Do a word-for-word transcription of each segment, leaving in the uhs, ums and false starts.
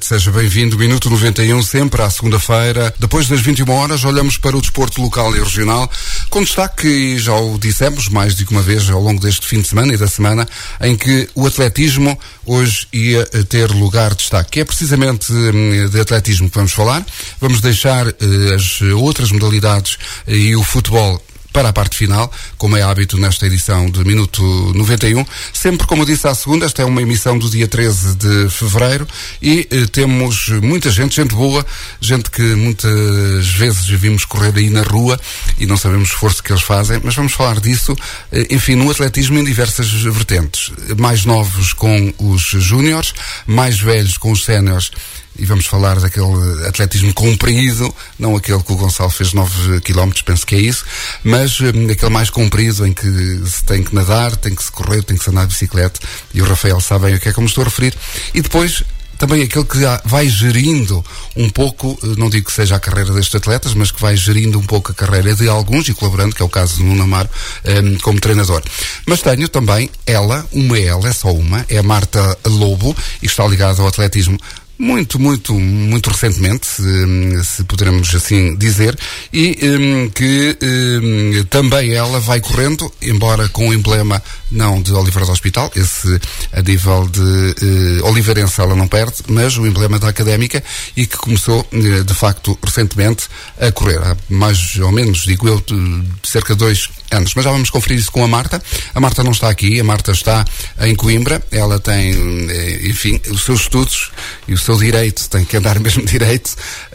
seja bem-vindo. Minuto noventa e um, sempre à segunda-feira. Depois das vinte e uma horas, olhamos para o desporto local e regional, com destaque, e já o dissemos mais de uma vez ao longo deste fim de semana e da semana, em que o atletismo hoje ia ter lugar de destaque. É precisamente de atletismo que vamos falar. Vamos deixar uh, as outras modalidades uh, e o futebol para a parte final, como é hábito nesta edição de Minuto noventa e um. Sempre, como eu disse, à segunda, esta é uma emissão do dia treze de fevereiro e eh, temos muita gente, gente boa, gente que muitas vezes vimos correr aí na rua e não sabemos o esforço que eles fazem, mas vamos falar disso, eh, enfim, no atletismo em diversas vertentes. Mais novos com os júniores, mais velhos com os séniores. E vamos falar daquele atletismo comprido, não aquele que o Gonçalo fez nove quilómetros, penso que é isso, mas um, aquele mais comprido em que se tem que nadar, tem que se correr, tem que se andar de bicicleta, e o Rafael sabe bem o que é que eu me estou a referir. E depois também aquele que vai gerindo um pouco, não digo que seja a carreira destes atletas, mas que vai gerindo um pouco a carreira de alguns e colaborando, que é o caso do Nuno Amaro, um, como treinador. Mas tenho também ela, uma ela, é só uma, é a Marta Lobo, e está ligada ao atletismo muito, muito, muito recentemente, se, se poderemos assim dizer, e um, que um, também ela vai correndo, embora com o emblema não de Oliveira do Hospital, esse a nível de uh, Oliveirense ela não perde, mas o emblema da Académica, e que começou uh, de facto recentemente a correr, há mais ou menos, digo eu, de cerca de dois anos. Mas já vamos conferir isso com a Marta. A Marta não está aqui, a Marta está em Coimbra, ela tem, enfim, os seus estudos e o seu direito, tem que andar mesmo direito.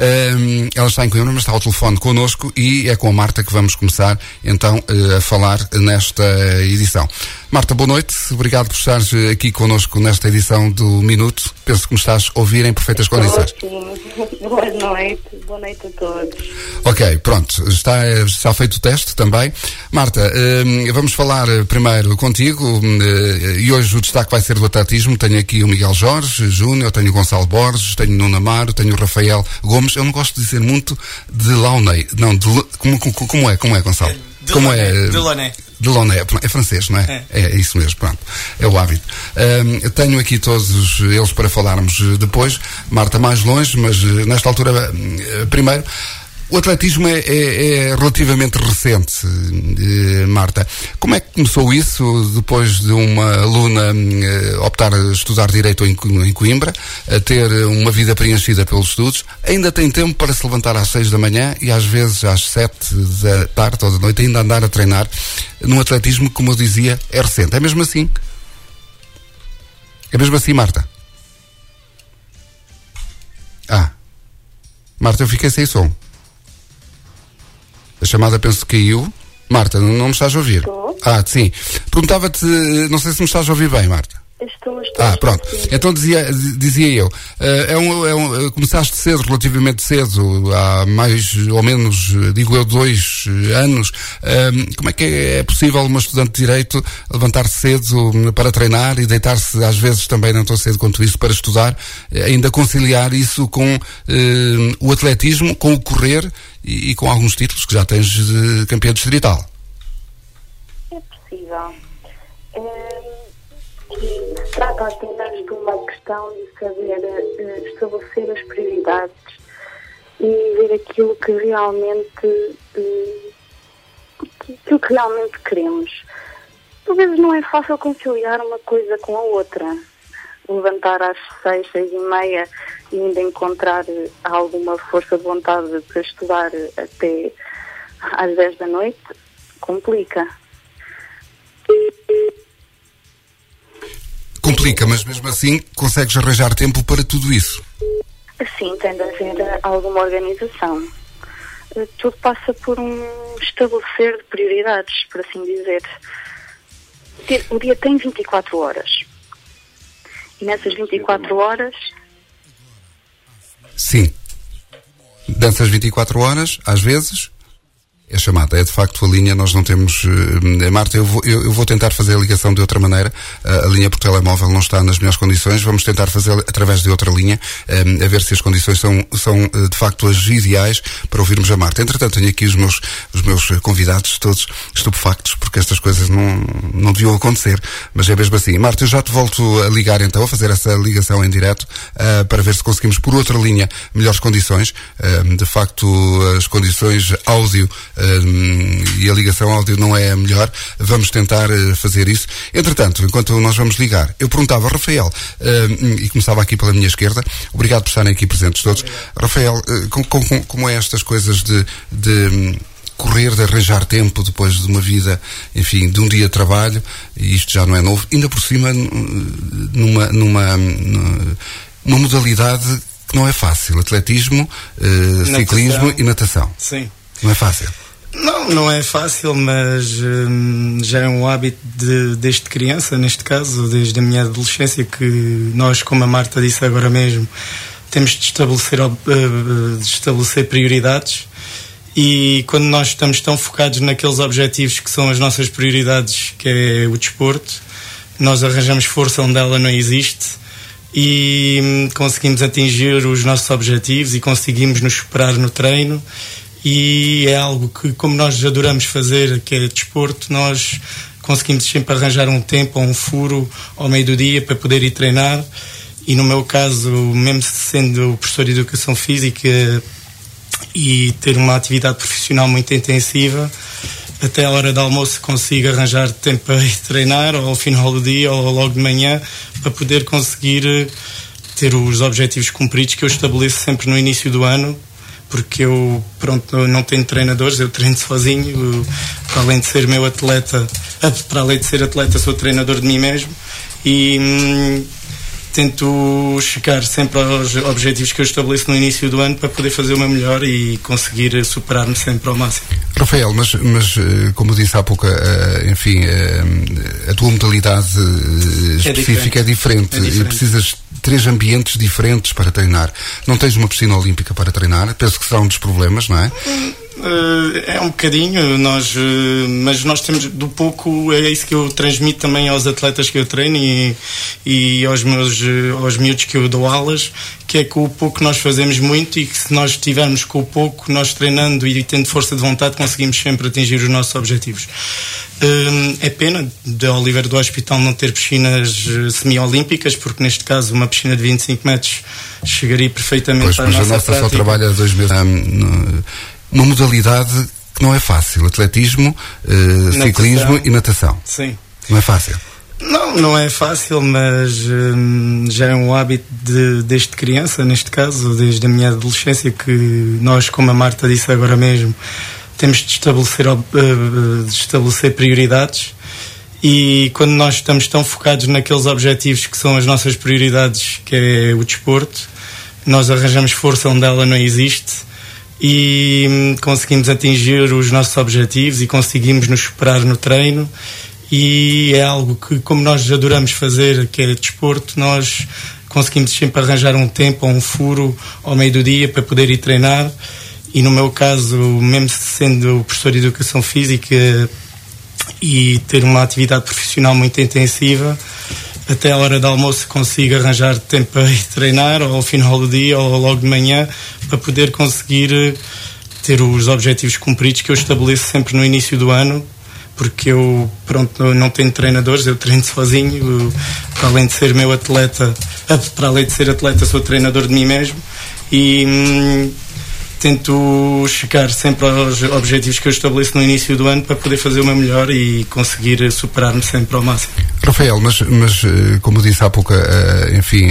Um, ela está em Coimbra, mas está ao telefone connosco, e é com a Marta que vamos começar então a falar nesta edição. Marta, boa noite, obrigado por estares aqui connosco nesta edição do Minuto. Penso que me estás a ouvir em perfeitas condições. Boa noite, boa noite a todos. Ok, pronto, está, está feito o teste também. Marta, um, vamos falar primeiro contigo, um, e hoje o destaque vai ser do atletismo. Tenho aqui o Miguel Jorge Júnior, tenho o Gonçalo Borges, tenho o Nuno Amaro, tenho o Rafael Gomes. Eu não gosto de dizer muito de Launay, não, de, como, como, como é, como é, Gonçalo? De como Launay, é? De Launay. De Launay, é francês, não é? É, é isso mesmo, pronto. É o hábito. Um, tenho aqui todos eles para falarmos depois. Marta, mais longe, mas nesta altura, primeiro, o atletismo é, é, é relativamente recente, eh, Marta. Como é que começou isso, depois de uma aluna eh, optar a estudar Direito em, em Coimbra, a ter uma vida preenchida pelos estudos? Ainda tem tempo para se levantar às seis da manhã e às vezes às sete da tarde ou da noite ainda andar a treinar num atletismo que, como eu dizia, é recente. É mesmo assim? É mesmo assim, Marta? Ah. Marta, eu fiquei sem som. A chamada penso que caiu. Marta, não, não me estás a ouvir? Estou. Ah, sim. Perguntava-te, não sei se me estás a ouvir bem, Marta. Estou, estou. Ah, pronto. Sim. Então dizia, dizia eu, uh, é um, é um, começaste cedo, relativamente cedo, há mais ou menos, digo eu, dois anos. Uh, como é que é, é possível uma estudante de Direito levantar-se cedo para treinar e deitar-se às vezes também não tão cedo quanto isso para estudar, ainda conciliar isso com uh, o atletismo, com o correr e, e com alguns títulos que já tens de campeã distrital? É possível. É... Trata apenas de uma questão de saber uh, estabelecer as prioridades e ver aquilo que realmente uh, aquilo que realmente queremos. Por vezes não é fácil conciliar uma coisa com a outra. Levantar às seis, seis e meia e ainda encontrar alguma força de vontade para estudar até às dez da noite complica. Complica, mas mesmo assim consegues arranjar tempo para tudo isso? Sim, tem de haver alguma organização. Tudo passa por um estabelecer de prioridades, por assim dizer. O dia tem vinte e quatro horas. E nessas vinte e quatro horas... Sim. Dessas vinte e quatro horas, às vezes, é chamada. É de facto a linha, nós não temos... Uh, Marta, eu vou, eu, eu vou tentar fazer a ligação de outra maneira. Uh, a linha por telemóvel não está nas melhores condições. Vamos tentar fazer através de outra linha, um, a ver se as condições são, são uh, de facto as ideais para ouvirmos a Marta. Entretanto, tenho aqui os meus, os meus convidados todos estupefactos, porque estas coisas não, não deviam acontecer. Mas é mesmo assim. Marta, eu já te volto a ligar então, a fazer essa ligação em direto, uh, para ver se conseguimos por outra linha melhores condições. Uh, de facto, as condições áudio uh, e a ligação áudio não é a melhor. Vamos tentar uh, fazer isso. Entretanto, enquanto nós vamos ligar, eu perguntava ao Rafael, uh, e começava aqui pela minha esquerda, obrigado por estarem aqui presentes todos. Obrigado. Rafael, uh, com, com, como é estas coisas de, de correr, de arranjar tempo depois de uma vida, enfim, de um dia de trabalho, e isto já não é novo, ainda por cima numa, numa, numa modalidade que não é fácil, atletismo, uh, ciclismo e natação. Sim. Não é fácil. Não, não é fácil, mas hum, já é um hábito de, desde criança, neste caso, desde a minha adolescência, que nós, como a Marta disse agora mesmo, temos de estabelecer, uh, de estabelecer prioridades. E quando nós estamos tão focados naqueles objetivos que são as nossas prioridades, que é o desporto, nós arranjamos força onde ela não existe e hum, conseguimos atingir os nossos objetivos e conseguimos nos superar no treino. E é algo que, como nós adoramos fazer, que é desporto, nós conseguimos sempre arranjar um tempo ou um furo ao meio do dia para poder ir treinar. E no meu caso, mesmo sendo professor de Educação Física e ter uma atividade profissional muito intensiva, até a hora do almoço consigo arranjar tempo para ir treinar, ou ao final do dia, ou logo de manhã, para poder conseguir ter os objetivos cumpridos que eu estabeleço sempre no início do ano, porque eu, pronto, não tenho treinadores, eu treino sozinho, eu, para além de ser meu atleta, para além de ser atleta, sou treinador de mim mesmo, e hum, tento chegar sempre aos objetivos que eu estabeleço no início do ano para poder fazer o meu melhor e conseguir superar-me sempre ao máximo. Rafael, mas, mas como disse há pouco, enfim, a tua modalidade específica é diferente, é diferente. É diferente. E precisas de três ambientes diferentes para treinar. Não tens uma piscina olímpica para treinar? Penso que será um dos problemas, não é? Uh, é um bocadinho, nós, uh, mas nós temos do pouco, é isso que eu transmito também aos atletas que eu treino e, e aos meus uh, aos miúdos que eu dou aulas, que é com o pouco que nós fazemos muito, e que se nós estivermos com o pouco, nós treinando e tendo força de vontade, conseguimos sempre atingir os nossos objetivos. Uh, é pena de Oliveira do Hospital não ter piscinas uh, semi-olímpicas, porque neste caso uma piscina de vinte e cinco metros chegaria perfeitamente pois, à nossa prática. Pois, mas a nossa só trabalha dois meses. Um, no... Uma modalidade que não é fácil. Atletismo, uh, ciclismo e natação. Sim. Não é fácil. Não, não é fácil, mas hum, já é um hábito de, desde criança, neste caso, desde a minha adolescência, que nós, como a Marta disse agora mesmo, temos de estabelecer, uh, de estabelecer prioridades. E quando nós estamos tão focados naqueles objetivos que são as nossas prioridades, que é o desporto, nós arranjamos força onde ela não existe e hum, conseguimos atingir os nossos objetivos e conseguimos nos superar no treino. E é algo que, como nós adoramos fazer, que é desporto, nós conseguimos sempre arranjar um tempo ou um furo ao meio do dia para poder ir treinar. E no meu caso, mesmo sendo professor de Educação Física e ter uma atividade profissional muito intensiva, até a hora do almoço consigo arranjar tempo para ir treinar, ou ao final do dia, ou logo de manhã, para poder conseguir ter os objetivos cumpridos que eu estabeleço sempre no início do ano, porque eu, pronto, não tenho treinadores, eu treino sozinho, eu, para além de ser meu atleta, para além de ser atleta, sou treinador de mim mesmo, e hum, tento chegar sempre aos objetivos que eu estabeleço no início do ano para poder fazer o meu melhor e conseguir superar-me sempre ao máximo. Rafael, mas, mas como disse há pouco, enfim,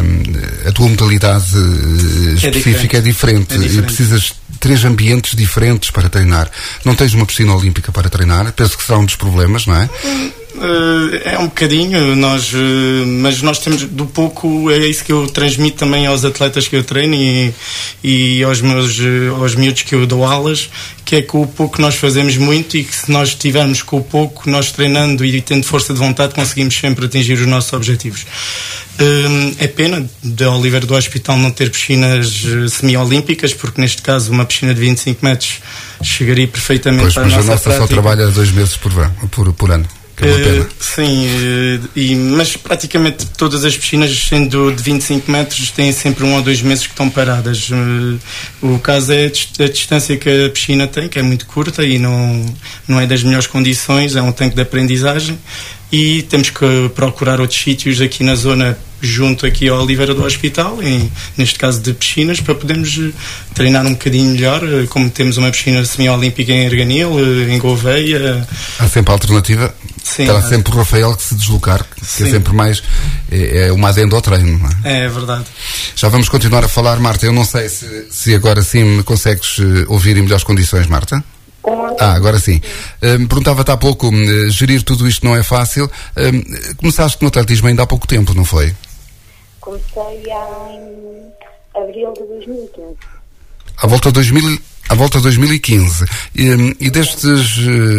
a tua modalidade específica é diferente, é diferente. É diferente. E precisas de três ambientes diferentes para treinar. Não tens uma piscina olímpica para treinar? Penso que será um dos problemas, não é? Uh, é um bocadinho, nós, uh, mas nós temos do pouco, é isso que eu transmito também aos atletas que eu treino e, e aos meus uh, aos miúdos que eu dou aulas, que é com o pouco nós fazemos muito e que se nós estivermos com o pouco, nós treinando e tendo força de vontade, conseguimos sempre atingir os nossos objetivos. Uh, é pena de Oliveira do Hospital não ter piscinas uh, semi-olímpicas, porque neste caso uma piscina de vinte e cinco metros chegaria perfeitamente pois, para a nossa prática. Pois, a nossa só trabalha dois meses por, por, por ano. Que é uma pena. Uh, sim, uh, e, mas praticamente todas as piscinas, sendo de vinte e cinco metros, têm sempre um ou dois meses que estão paradas. Uh, o caso é a distância que a piscina tem, que é muito curta e não, não é das melhores condições, é um tanque de aprendizagem e temos que procurar outros sítios aqui na zona, junto aqui ao Oliveira do Hospital, em, neste caso de piscinas, para podermos treinar um bocadinho melhor, como temos uma piscina semi-olímpica em Erganil, em Gouveia. Há sempre a alternativa? Sim. Terá sempre o Rafael que se deslocar, que Sim. é sempre mais, é, é uma adenda ao treino, não é? É verdade. Já vamos continuar a falar, Marta. Eu não sei se, se agora sim me consegues ouvir em melhores condições, Marta? Ah, agora sim. Uh, perguntava-te há pouco, uh, gerir tudo isto não é fácil. Uh, começaste no atletismo ainda há pouco tempo, não foi? Comecei em abril de dois mil e quinze. À volta de dois mil, à volta de dois mil e quinze. E, e destes,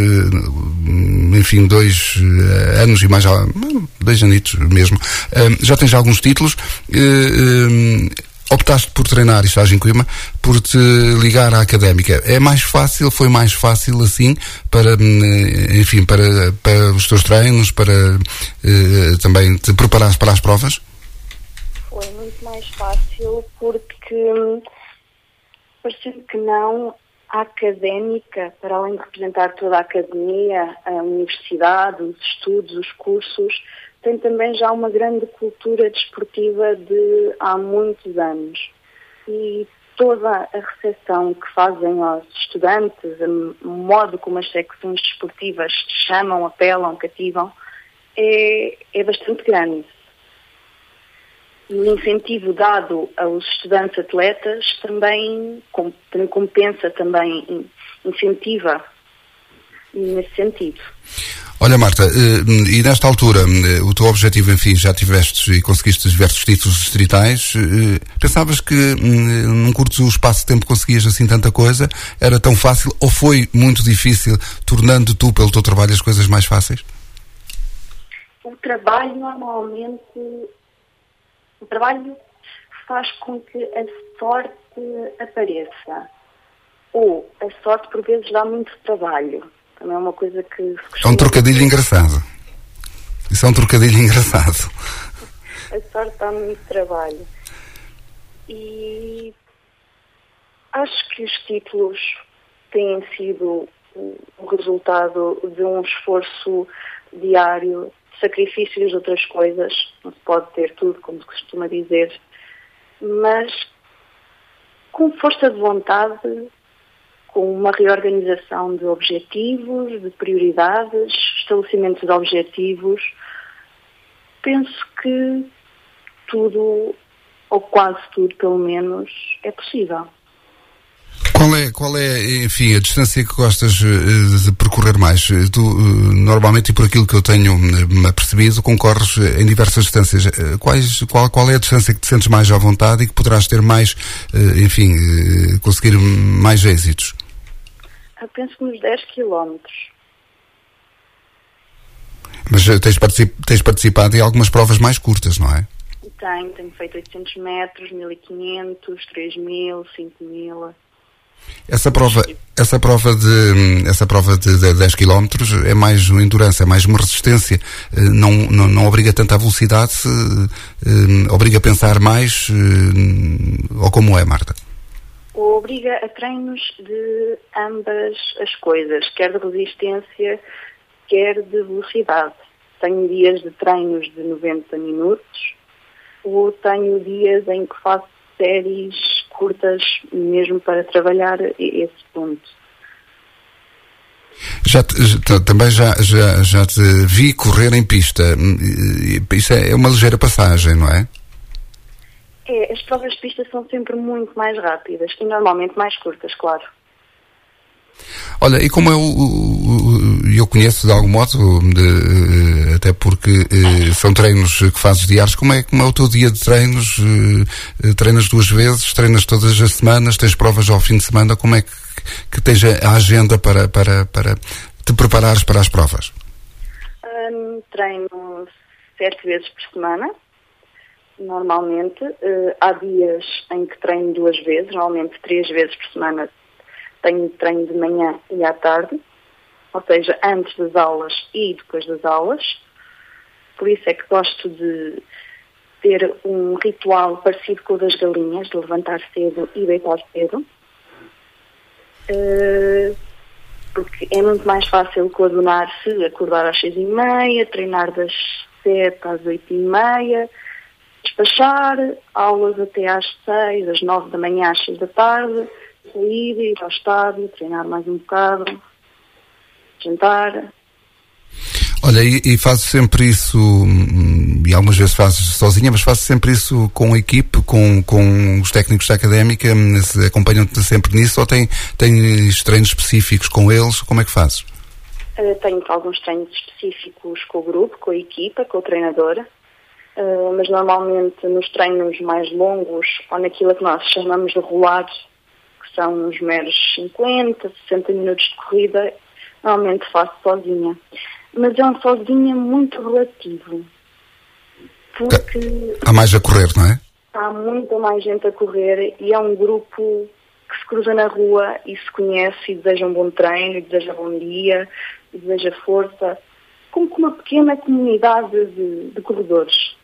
uh, enfim, dois uh, anos e mais, dois anitos mesmo, uh, já tens alguns títulos. Uh, uh, Optaste por treinar, e estás em Coimbra, por te ligar à académica. É mais fácil, foi mais fácil assim, para, enfim, para, para os teus treinos, para eh, também te preparares para as provas? Foi muito mais fácil porque, parecendo que não, a académica, para além de representar toda a academia, a universidade, os estudos, os cursos, tem também já uma grande cultura desportiva de há muitos anos. E toda a recepção que fazem aos estudantes, o modo como as secções desportivas chamam, apelam, cativam, é, é bastante grande. E o incentivo dado aos estudantes atletas também, também compensa, também incentiva nesse sentido. Olha, Marta, e nesta altura, o teu objetivo, enfim, já tiveste e conseguiste diversos títulos distritais. Pensavas que num curto espaço de tempo conseguias assim tanta coisa? Era tão fácil ou foi muito difícil, tornando tu, pelo teu trabalho, as coisas mais fáceis? O trabalho, normalmente, o trabalho faz com que a sorte apareça. Ou a sorte, por vezes, dá muito trabalho. Também é uma coisa que... É um trocadilho engraçado. Isso é um trocadilho engraçado. A sorte dá muito trabalho. E acho que os títulos têm sido o resultado de um esforço diário, de sacrifícios de outras coisas. Não se pode ter tudo, como se costuma dizer. Mas com força de vontade, com uma reorganização de objetivos, de prioridades, estabelecimento de objetivos, penso que tudo, ou quase tudo pelo menos, é possível. Qual é, qual é, enfim, a distância que gostas de percorrer mais? Tu, normalmente, e por aquilo que eu tenho me apercebido, concorres em diversas distâncias. Quais, qual, qual é a distância que te sentes mais à vontade e que poderás ter mais, enfim, conseguir mais êxitos? Eu penso nos dez quilómetros. Mas tens, particip, tens participado em algumas provas mais curtas, não é? Tenho, tenho feito oitocentos metros, mil e quinhentos, três mil, cinco mil. Essa prova, essa prova de, essa prova de, de dez quilómetros é mais uma endurance, é mais uma resistência, não, não, não obriga tanta velocidade, obriga a pensar mais, ou como é, Marta? Obriga a treinos de ambas as coisas, quer de resistência, quer de velocidade. Tenho dias de treinos de noventa minutos, ou tenho dias em que faço séries curtas mesmo para trabalhar esse ponto. Já te, já, também já, já, já te vi correr em pista. Isso é uma ligeira passagem, não é? É, as provas de pista são sempre muito mais rápidas e normalmente mais curtas, claro. Olha, e como é o, o, o eu conheço de algum modo, de, até porque uh, são treinos que fazes diários. Como é, como é o teu dia de treinos? Uh, treinas duas vezes, treinas todas as semanas, tens provas ao fim de semana, como é que, que tens a agenda para, para, para te preparares para as provas? Um, treino sete vezes por semana, normalmente. Uh, há dias em que treino duas vezes, normalmente três vezes por semana tenho treino de manhã e à tarde, ou seja, antes das aulas e depois das aulas. Por isso é que gosto de ter um ritual parecido com o das galinhas, de levantar cedo e deitar cedo. Uh, porque é muito mais fácil coordenar-se, acordar às seis e meia, treinar das sete às oito e meia, despachar, aulas até às seis, às nove da manhã, às seis da tarde, sair, ir ao estádio, treinar mais um bocado, jantar. Olha, e, e fazes sempre isso, e algumas vezes fazes sozinha, mas fazes sempre isso com a equipe, com, com os técnicos da académica, acompanham-te sempre nisso, ou tem, tens treinos específicos com eles? Como é que fazes? Uh, tenho alguns treinos específicos com o grupo, com a equipa, com o treinador, uh, mas normalmente nos treinos mais longos, ou naquilo que nós chamamos de rolar, que são uns meros cinquenta, sessenta minutos de corrida, normalmente faço sozinha. Mas é um sozinha muito relativo, porque há mais a correr, não é? Há muita mais gente a correr e é um grupo que se cruza na rua e se conhece e deseja um bom treino, e deseja bom dia, e deseja força, como uma pequena comunidade de, de corredores.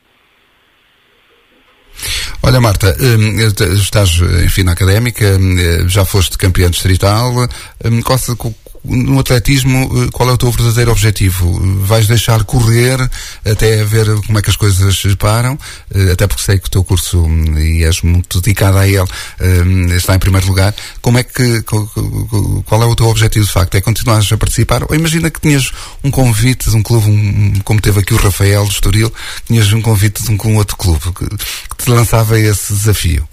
Olha, Marta, estás, enfim, na académica, já foste campeã distrital, no atletismo, qual é o teu verdadeiro objetivo? Vais deixar correr até ver como é que as coisas param? Até porque sei que o teu curso, e és muito dedicada a ele, está em primeiro lugar. Como é que, qual é o teu objetivo de facto? É continuares a participar? Ou imagina que tinhas um convite de um clube, um, como teve aqui o Rafael do Estoril, tinhas um convite de um, um outro clube que, que te lançava esse desafio.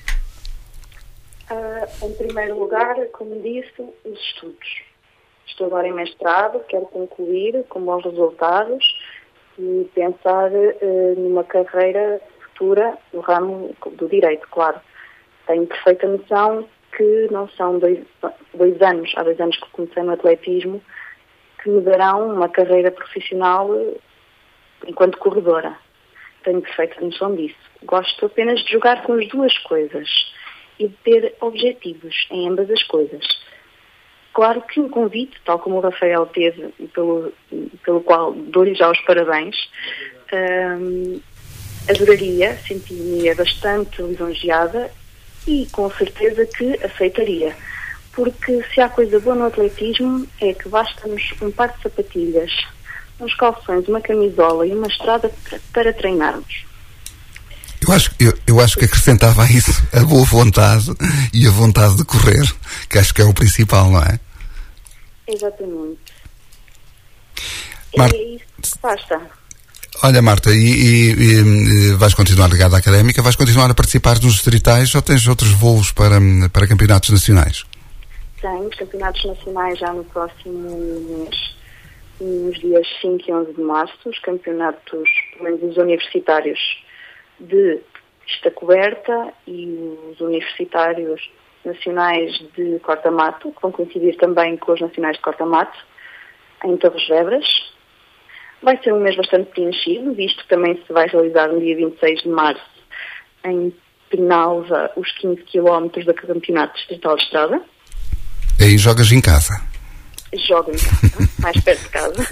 Uh, em primeiro lugar, como disse, os estudos. Estou agora em mestrado, quero concluir com bons resultados e pensar uh, numa carreira futura no ramo do direito, claro. Tenho perfeita noção que não são dois, dois anos, há dois anos que comecei no atletismo, que me darão uma carreira profissional enquanto corredora. Tenho perfeita noção disso. Gosto apenas de jogar com as duas coisas e de ter objetivos em ambas as coisas. Claro que um convite, tal como o Rafael teve, pelo, pelo qual dou-lhe já os parabéns, hum, adoraria, sentir-me bastante lisonjeada e com certeza que aceitaria. Porque se há coisa boa no atletismo é que basta-nos um par de sapatilhas, uns calções, uma camisola e uma estrada para, para treinarmos. Eu acho, eu, eu acho que acrescentava a isso a boa vontade e a vontade de correr, que acho que é o principal, não é? Exatamente. Marta, é isso que basta. Olha, Marta, e, e, e vais continuar ligada à académica? Vais continuar a participar dos distritais ou tens outros voos para, para campeonatos nacionais? Tenho campeonatos nacionais já no próximo mês, nos dias cinco e onze de março, os campeonatos, pelo menos os universitários de pista coberta e os universitários nacionais de corta-mato, que vão coincidir também com os nacionais de corta-mato, em Torres Vedras. Vai ser um mês bastante preenchido, visto que também se vai realizar no dia vinte e seis de março, em Penalva, os quinze quilómetros do Campeonato Distrital de Estrada. Aí jogas em casa? Jogo em casa, mais perto de casa.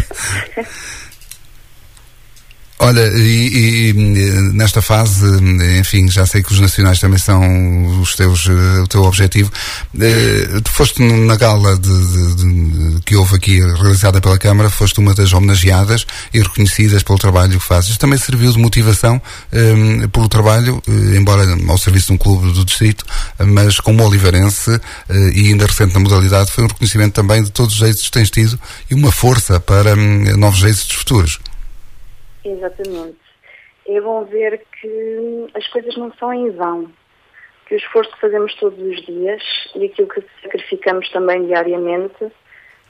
Olha, e, e nesta fase, enfim, já sei que os nacionais também são os teus, o teu objetivo. Uh, tu foste na gala de, de, de, que houve aqui, realizada pela Câmara, foste uma das homenageadas e reconhecidas pelo trabalho que fazes. Também serviu de motivação um, pelo trabalho, uh, embora ao serviço de um clube do distrito, uh, mas como oliveirense uh, e ainda recente na modalidade, foi um reconhecimento também de todos os êxitos que tens tido e uma força para um, novos êxitos futuros. Exatamente. É bom ver que as coisas não são em vão, que o esforço que fazemos todos os dias e aquilo que sacrificamos também diariamente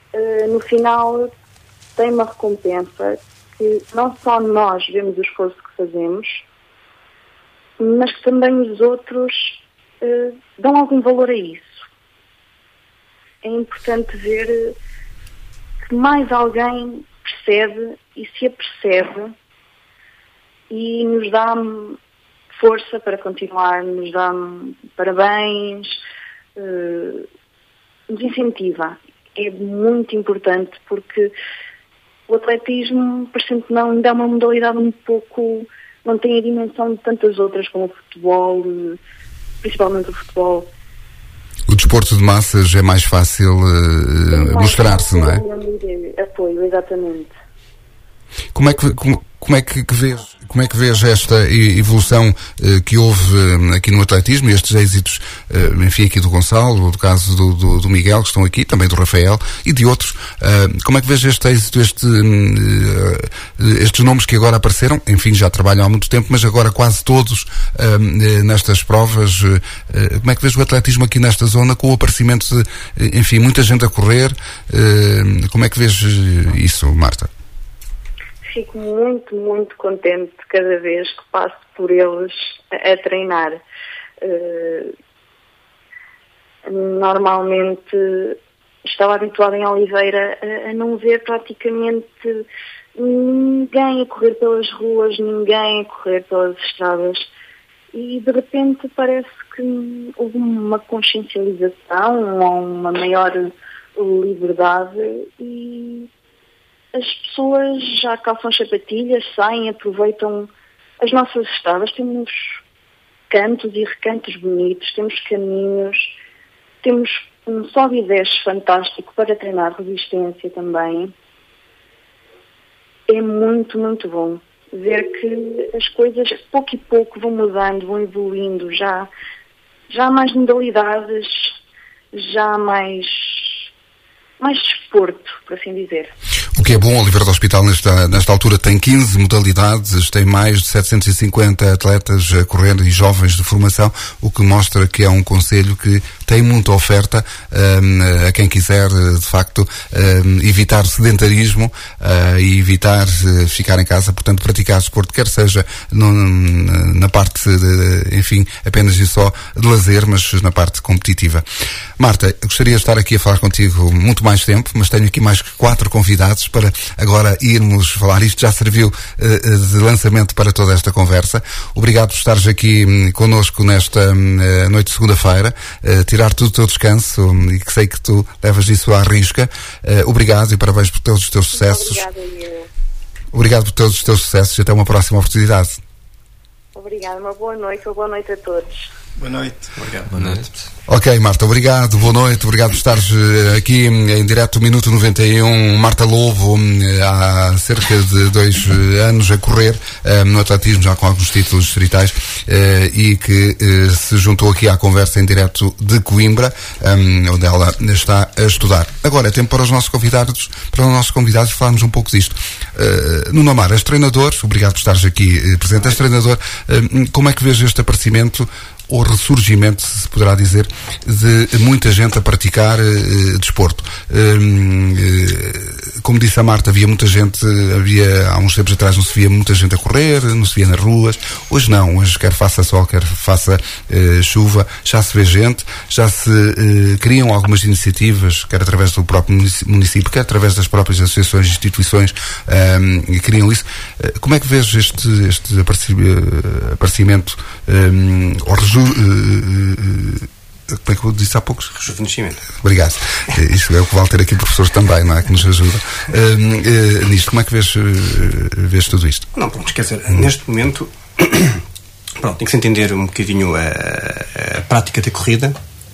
uh, no final tem uma recompensa que não só nós vemos o esforço que fazemos, mas que também os outros uh, dão algum valor a isso. É importante ver que mais alguém percebe e se apercebe e nos dá força para continuar, nos dá parabéns, uh, nos incentiva. É muito importante porque o atletismo, parecendo que não, ainda é uma modalidade um pouco, não tem a dimensão de tantas outras como o futebol, principalmente o futebol. O desporto de massas é mais fácil uh, mostrar-se, não é? Apoio, exatamente. Como é que, como, como é que, que vês, como é que vês esta evolução uh, que houve uh, aqui no atletismo e estes êxitos, uh, enfim, aqui do Gonçalo, do caso do, do, do Miguel, que estão aqui, também do Rafael e de outros. Uh, como é que vês este êxito, este, uh, estes nomes que agora apareceram, enfim, já trabalham há muito tempo, mas agora quase todos uh, nestas provas. Uh, como é que vês o atletismo aqui nesta zona com o aparecimento de, enfim, muita gente a correr? Uh, como é que vês isso, Marta? Fico muito, muito contente cada vez que passo por eles a, a treinar. Uh, normalmente estava habituada em Oliveira a, a não ver praticamente ninguém a correr pelas ruas, ninguém a correr pelas estradas. E de repente parece que houve uma consciencialização ou uma maior liberdade e as pessoas já calçam sapatilhas, saem, aproveitam as nossas estradas. Temos cantos e recantos bonitos, temos caminhos, temos um sobe e desce fantástico para treinar resistência também. É muito, muito bom ver que as coisas pouco e pouco vão mudando, vão evoluindo. Já, já há mais modalidades, já há mais, mais desporto, por assim dizer. O que é bom, Oliveira do Hospital nesta, nesta altura tem quinze modalidades, tem mais de setecentos e cinquenta atletas a correr e jovens de formação, o que mostra que é um concelho que tem muita oferta um, a quem quiser, de facto, um, evitar o sedentarismo uh, e evitar uh, ficar em casa, portanto, praticar desporto, quer seja no, na parte, de, enfim, apenas e só de lazer, mas na parte competitiva. Marta, gostaria de estar aqui a falar contigo muito mais tempo, mas tenho aqui mais quatro convidados para agora irmos falar. Isto já serviu uh, de lançamento para toda esta conversa. Obrigado por estares aqui um, connosco nesta uh, noite de segunda-feira, uh, tirar todo o teu descanso um, e que sei que tu levas isso à risca. Uh, obrigado e parabéns por todos os teus sucessos. Obrigada, eu. Obrigado por todos os teus sucessos e até uma próxima oportunidade. Obrigada, uma boa noite, uma boa noite a todos. Boa noite. Obrigado. Boa noite. Ok, Marta, obrigado, boa noite, obrigado por estares aqui em direto Minuto noventa e um. Marta Lobo, há cerca de dois anos a correr um, no atletismo, já com alguns títulos distritais, uh, e que uh, se juntou aqui à conversa em direto de Coimbra, um, onde ela está a estudar. Agora é tempo para os nossos convidados, para os nossos convidados falarmos um pouco disto. Uh, Nuno Amar, és treinador, obrigado por estares aqui uh, presente, és treinador, uh, como é que vês este aparecimento ou ressurgimento, se poderá dizer, de muita gente a praticar uh, desporto? Um, uh, como disse a Marta, havia muita gente, havia há uns tempos atrás não se via muita gente a correr, não se via nas ruas. Hoje não, hoje quer faça sol, quer faça uh, chuva, já se vê gente, já se uh, criam algumas iniciativas, quer através do próprio município, quer através das próprias associações e instituições, um, e criam isso. Uh, como é que vês este, este aparecimento um, ou reju- uh, uh, como é que eu disse há pouco? Rejuvenescimento. Obrigado. Isto é o que vale ter aqui professores também, não é? Que nos ajudam. Uh, uh, nisto, como é que vês, uh, vês tudo isto? Não, pronto, quer dizer, hum. neste momento, pronto, tem que se entender um bocadinho a, a prática da corrida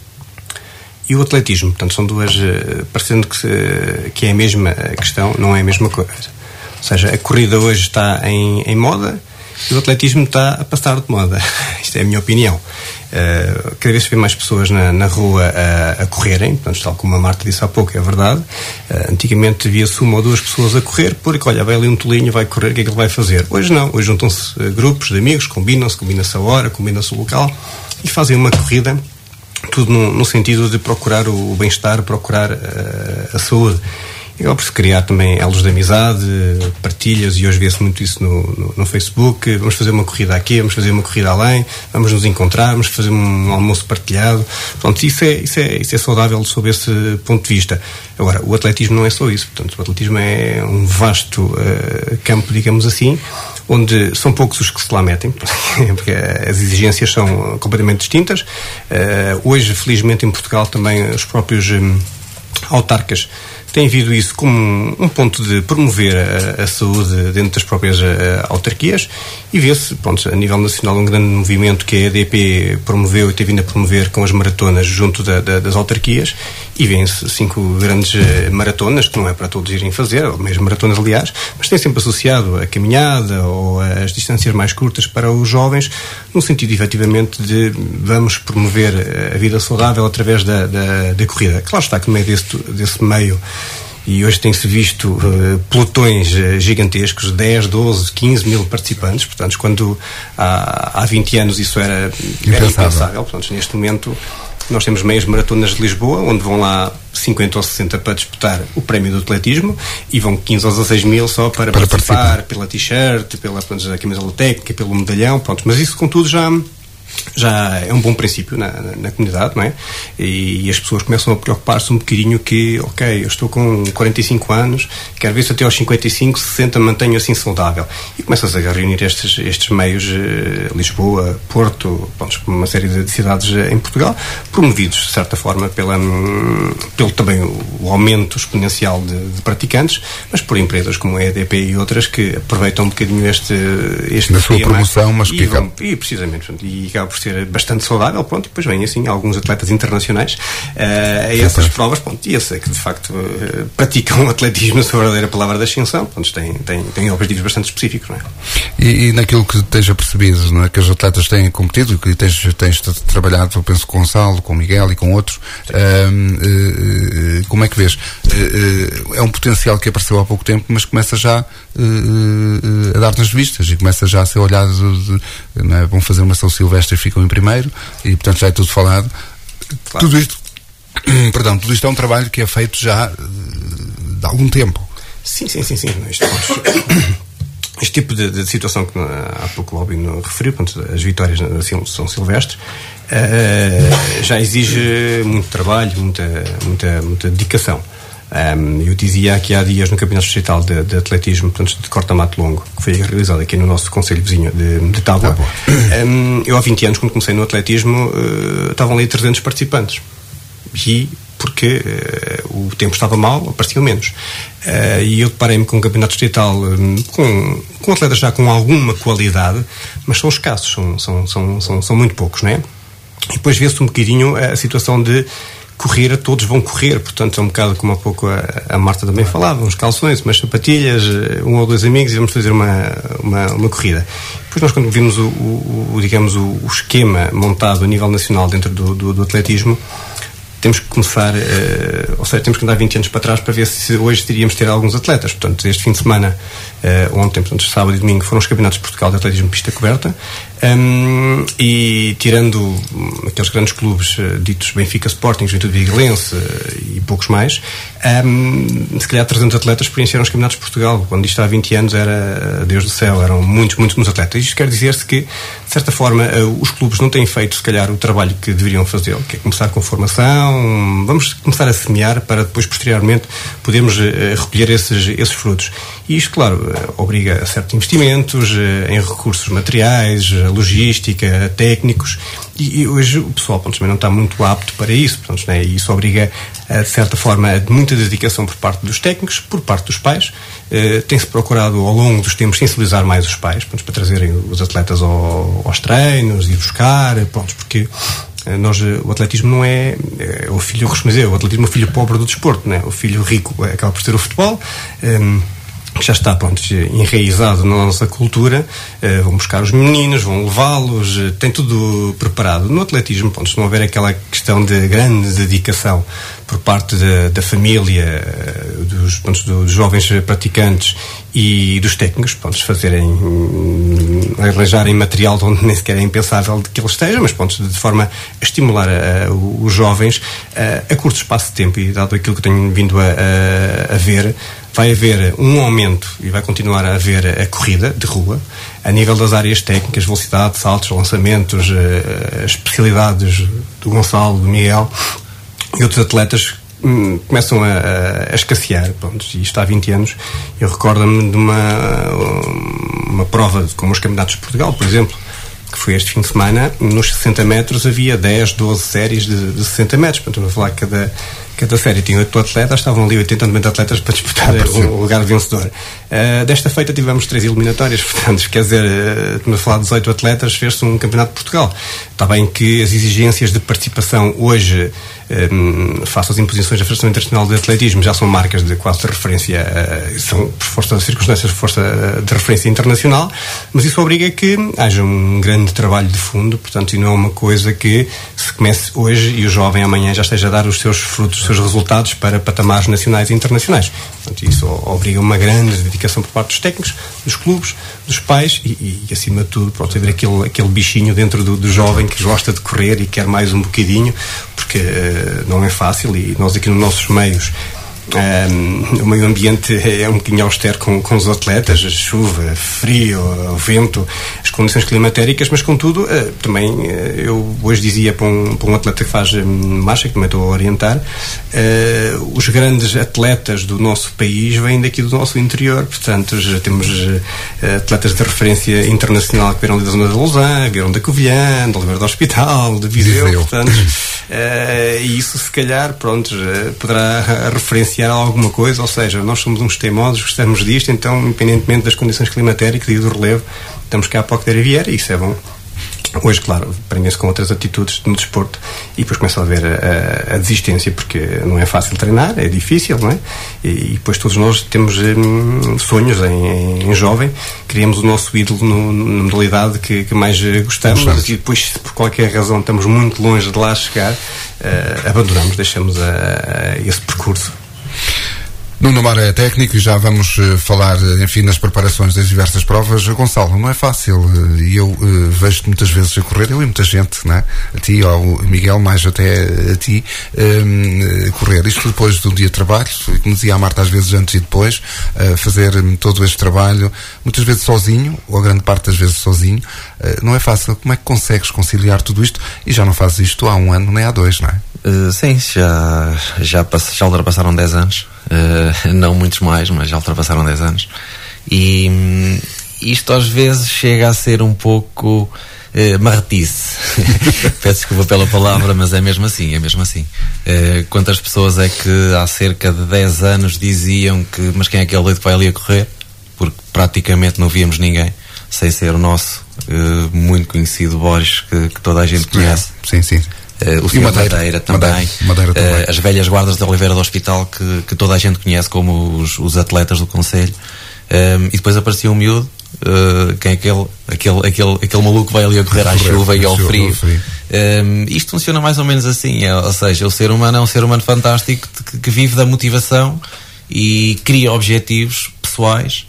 e o atletismo. Portanto, são duas, uh, parecendo que, se, que é a mesma questão, não é a mesma coisa. Ou seja, a corrida hoje está em, em moda e o atletismo está a passar de moda. Isto é a minha opinião. Uh, cada vez se vê mais pessoas na, na rua a, a correrem, portanto, tal como a Marta disse há pouco, é verdade. Uh, antigamente via-se uma ou duas pessoas a correr, porque, olha, vai ali um tolinho, vai correr, o que é que ele vai fazer? Hoje não, hoje juntam-se uh, grupos de amigos, combinam-se, combina-se a hora, combina-se o local e fazem uma corrida tudo no, no sentido de procurar o bem-estar, procurar uh, a saúde. E acaba por se criar também elos de amizade, partilhas, e hoje vê-se muito isso no, no, no Facebook. Vamos fazer uma corrida aqui, vamos fazer uma corrida além, vamos nos encontrar, vamos fazer um almoço partilhado. Pronto, isso é, isso é, isso é saudável sob esse ponto de vista. Agora, o atletismo não é só isso. Portanto, o atletismo é um vasto uh, campo, digamos assim, onde são poucos os que se lá metem, porque as exigências são completamente distintas. Uh, hoje, felizmente, em Portugal também os próprios um, autarcas tem havido isso como um, um ponto de promover a, a saúde dentro das próprias a, autarquias, e vê-se, pronto, a nível nacional, um grande movimento que a E D P promoveu e tem vindo a promover com as maratonas junto da, da, das autarquias, e vêem-se cinco grandes maratonas, que não é para todos irem fazer, ou mesmo maratonas, aliás, mas tem sempre associado a caminhada ou as distâncias mais curtas para os jovens, no sentido, efetivamente, de vamos promover a vida saudável através da, da, da corrida. Claro está que no meio desse, desse meio, e hoje tem-se visto uh, pelotões uh, gigantescos, dez, doze, quinze mil participantes. Portanto, quando há, há vinte anos isso era, era impensável. Portanto, neste momento nós temos meias maratonas de Lisboa, onde vão lá cinquenta ou sessenta para disputar o prémio do atletismo, e vão quinze ou dezasseis mil só para, para participar, participar, pela t-shirt, pela pronto, camisola técnica, pelo medalhão. Pronto, mas isso, contudo, já... já é um bom princípio na, na, na comunidade, não é? E, e as pessoas começam a preocupar-se um bocadinho que, ok, eu estou com quarenta e cinco anos, quero ver se até aos cinquenta e cinco, sessenta mantenho assim saudável. E começas a reunir estes, estes meios, eh, Lisboa, Porto, pronto, uma série de cidades em Portugal, promovidos, de certa forma, pela, pelo também o aumento exponencial de, de praticantes, mas por empresas como a E D P e outras que aproveitam um bocadinho este, este na sua promoção, mas e, que vão, e precisamente, e acaba por ser bastante saudável, pronto, e depois vêm assim alguns atletas internacionais uh, a essas provas, pronto, e esse é que de facto uh, praticam o atletismo na sua verdadeira palavra da ascensão, pronto, têm, têm, têm objetivos bastante específicos, não é? E, e naquilo que esteja percebido, não é, que os atletas têm competido, que tens, tens trabalhado, eu penso, com o Gonçalo, com o Miguel e com outros, uh, uh, como é que vês? Uh, uh, é um potencial que apareceu há pouco tempo, mas começa já uh, uh, a dar nas vistas e começa já a ser olhado, de, não é? Vão fazer uma São Silvestre e ficam em primeiro, e portanto já é tudo falado. Claro. Tudo isto, perdão, tudo isto é um trabalho que é feito já uh, de algum tempo. Sim, sim, sim, sim. Este, este tipo de, de situação que há pouco o Albino referiu, portanto, as vitórias na São Silvestre, uh, já exige muito trabalho, muita, muita, muita dedicação. Um, eu dizia aqui há dias no Campeonato Distrital de, de Atletismo, portanto, de corta-mato longo, que foi realizado aqui no nosso concelho vizinho de, de Tábua. Um, eu há vinte anos, quando comecei no atletismo, uh, estavam ali trezentos participantes. E porque uh, o tempo estava mal, apareciam menos. Uh, e eu deparei-me com um campeonato distrital um, com, com atletas já com alguma qualidade, mas são escassos, são, são, são, são, são muito poucos, não é? E depois vê-se um bocadinho a situação de correr, todos vão correr, portanto é um bocado como há pouco a, a Marta também falava, uns calções, umas sapatilhas, um ou dois amigos, e vamos fazer uma, uma, uma corrida. Depois nós, quando vimos o, o, o digamos, o, o esquema montado a nível nacional dentro do, do, do atletismo, temos que começar, uh, ou seja, temos que andar vinte anos para trás para ver se hoje teríamos ter alguns atletas. Portanto, este fim de semana, uh, ontem, portanto, sábado e domingo, foram os campeonatos de Portugal de atletismo pista coberta, um, e tirando aqueles grandes clubes uh, ditos Benfica, Sporting, Juventude Vigalense uh, e poucos mais, um, se calhar trezentos atletas experienciaram os campeonatos de Portugal. Quando isto há vinte anos era, uh, Deus do céu, eram muitos, muitos, muitos atletas. Isto quer dizer-se que, de certa forma, uh, os clubes não têm feito, se calhar, o trabalho que deveriam fazer, que é começar com formação. Vamos começar a semear para depois, posteriormente, podermos uh, recolher esses, esses frutos. E isto, claro, uh, obriga a certos investimentos uh, em recursos materiais, uh, logística, técnicos, e, e hoje o pessoal, pronto, também não está muito apto para isso, portanto, né? E isso obriga, uh, de certa forma, a muita dedicação por parte dos técnicos, por parte dos pais. Uh, tem-se procurado, ao longo dos tempos, sensibilizar mais os pais, pronto, para trazerem os atletas ao, aos treinos, ir buscar, pronto, porque nós, o atletismo não é, é o filho, eu costumo dizer, o atletismo é o filho pobre do desporto, não é? O filho rico acaba por ser o futebol, um, que já está, pronto, enraizado na nossa cultura, uh, vão buscar os meninos, vão levá-los, uh, tem tudo preparado. No atletismo, pronto, se não houver aquela questão de grande dedicação por parte da, da família, uh, dos, pronto, dos jovens praticantes e dos técnicos, pronto, fazerem, um, arranjarem material onde nem sequer é impensável de que ele esteja, mas pronto, de forma a estimular uh, os jovens uh, a curto espaço de tempo, e dado aquilo que tenho vindo a, a, a ver, vai haver um aumento e vai continuar a haver a corrida de rua a nível das áreas técnicas, velocidade, saltos, lançamentos, uh, especialidades do Gonçalo, do Miguel e outros atletas hum, começam a, a, a escassear, pronto, e isto há vinte anos. Eu recordo-me de uma, uma prova como os Campeonatos de Portugal, por exemplo, que foi este fim de semana. Nos sessenta metros havia dez, doze séries de, de sessenta metros, portanto, eu vou falar que cada Cada série tinha oito atletas, estavam ali oitenta, noventa atletas para disputar o lugar vencedor. Uh, desta feita tivemos três eliminatórias, portanto, quer dizer, uh, estamos a falar de dezoito atletas, fez-se um campeonato de Portugal. Está bem que as exigências de participação hoje, um, face às imposições da Federação Internacional de Atletismo, já são marcas de quase de referência, uh, são por força das circunstâncias, por força de referência internacional, mas isso obriga que haja um grande trabalho de fundo, portanto, e não é uma coisa que se comece hoje e o jovem amanhã já esteja a dar os seus frutos, os seus resultados para patamares nacionais e internacionais. Portanto, isso obriga uma grande dedicação por parte dos técnicos, dos clubes, dos pais e, e, e acima de tudo, pronto, haver aquele, aquele bichinho dentro do, do jovem que gosta de correr e quer mais um bocadinho, porque uh, não é fácil, e nós aqui nos nossos meios, Um, o meio ambiente é um bocadinho austero com, com os atletas, a chuva, frio, o vento, as condições climatéricas, mas contudo, uh, também uh, eu hoje dizia para um, para um atleta que faz um, marcha, que também estou a orientar, uh, os grandes atletas do nosso país vêm daqui do nosso interior, portanto já temos uh, atletas de referência internacional que vieram da zona de Lausanne, vieram da Covilhã, de Oliveira do Hospital, de Viseu, Viseu. portanto uh, e isso se calhar, pronto, uh, poderá referenciar alguma coisa, ou seja, nós somos uns teimosos, gostamos disto, então, independentemente das condições climatéricas e do relevo, estamos cá para o que der e vier, e isso é bom. Hoje, claro, prendem-se com outras atitudes no desporto e depois começa a haver a, a, a desistência, porque não é fácil treinar, é difícil, não é? E, e depois todos nós temos hum, sonhos em, em jovem, criamos o nosso ídolo no, na modalidade que, que mais gostamos, e depois, por qualquer razão, estamos muito longe de lá chegar, uh, abandonamos, deixamos a, a esse percurso. Nuno Amaro é técnico e já vamos uh, falar, enfim, nas preparações das diversas provas. Gonçalo, não é fácil, e eu uh, vejo-te muitas vezes a correr, eu e muita gente, não é? A ti, ao Miguel, mais até a ti, um, correr. Isto depois de um dia de trabalho, como dizia a Marta, às vezes antes e depois, uh, fazer um, todo este trabalho, muitas vezes sozinho, ou a grande parte das vezes sozinho, uh, não é fácil. Como é que consegues conciliar tudo isto? E já não fazes isto há um ano, nem há dois, não é? Uh, sim, já, já, já ultrapassaram dez anos. Uh, não muitos mais, mas já ultrapassaram dez anos, e um, isto às vezes chega a ser um pouco uh, marretice. Peço desculpa pela palavra, mas é mesmo assim, é mesmo assim. Uh, quantas pessoas é que há cerca de dez anos diziam que, mas quem é aquele doido que vai ali a correr? Porque praticamente não víamos ninguém, sem ser o nosso uh, muito conhecido Borges, que, que toda a gente conhece. Sim, sim. Uh, o senhor Madeira, Madeira também, Madeira, Madeira também. Uh, as velhas guardas de Oliveira do Hospital, que, que toda a gente conhece como os, os atletas do Conselho. Um, e depois aparecia um miúdo, uh, quem é aquele, aquele, aquele, aquele maluco que vai ali a correr à chuva e ao frio. frio. Um, isto funciona mais ou menos assim, é, ou seja, o ser humano é um ser humano fantástico que, que vive da motivação e cria objetivos pessoais,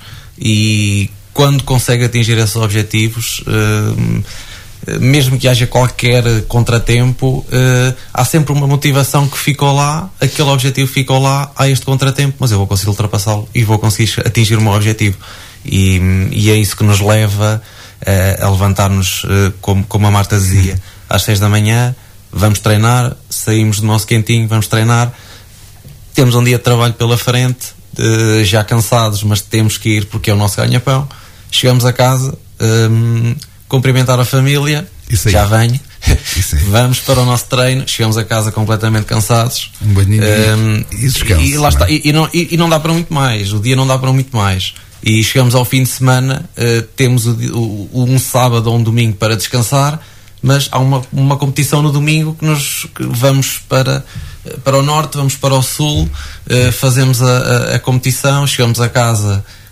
e quando consegue atingir esses objetivos, um, mesmo que haja qualquer contratempo, uh, há sempre uma motivação que ficou lá, aquele objetivo ficou lá, há este contratempo, mas eu vou conseguir ultrapassá-lo e vou conseguir atingir o meu objetivo. E, e é isso que nos leva uh, a levantar-nos, uh, como, como a Marta dizia, às seis da manhã, vamos treinar, saímos do nosso quentinho, vamos treinar, temos um dia de trabalho pela frente, uh, já cansados, mas temos que ir porque é o nosso ganha-pão. Chegamos a casa, um, cumprimentar a família, já venho, vamos para o nosso treino, chegamos a casa completamente cansados, um banhinho um, e descanso, e lá está, e, e, não, e, e não dá para muito mais, o dia não dá para muito mais, e chegamos ao fim de semana, uh, temos o, o, um sábado ou um domingo para descansar, mas há uma, uma competição no domingo que nos que vamos para, para o norte, vamos para o sul, uh, fazemos a, a, a competição, chegamos a casa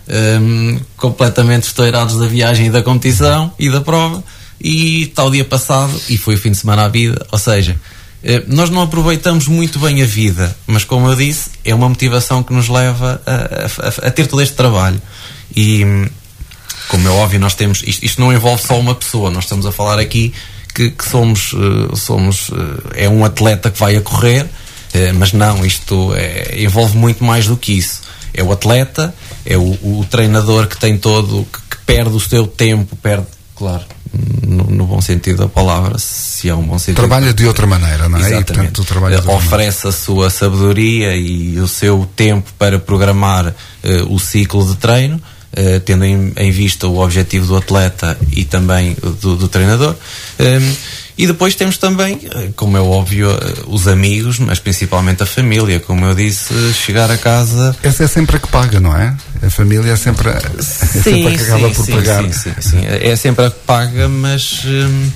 um, completamente estourados da viagem e da competição e da prova, e está o dia passado e foi o fim de semana à vida. Ou seja, nós não aproveitamos muito bem a vida, mas como eu disse, é uma motivação que nos leva a, a, a ter todo este trabalho. E como é óbvio, nós temos, isto, isto não envolve só uma pessoa, nós estamos a falar aqui que, que somos, uh, somos uh, é um atleta que vai a correr, uh, mas não, isto é, envolve muito mais do que isso. É o atleta, é o, o treinador que tem todo, que, que perde o seu tempo, perde, claro, no, no bom sentido da palavra, se é um bom sentido. Trabalha de outra maneira, não é? Exatamente. E, portanto, trabalha de oferece a sua sabedoria e o seu tempo para programar uh, o ciclo de treino, Uh, tendo em, em vista o objetivo do atleta e também do, do treinador. Um, e depois temos também, como é óbvio, uh, os amigos, mas principalmente a família. Como eu disse, uh, chegar a casa... Essa é sempre a que paga, não é? A família é sempre a, é sim, sempre a que acaba sim, por sim, pagar. Sim, sim, sim. É sempre a que paga, mas... Um,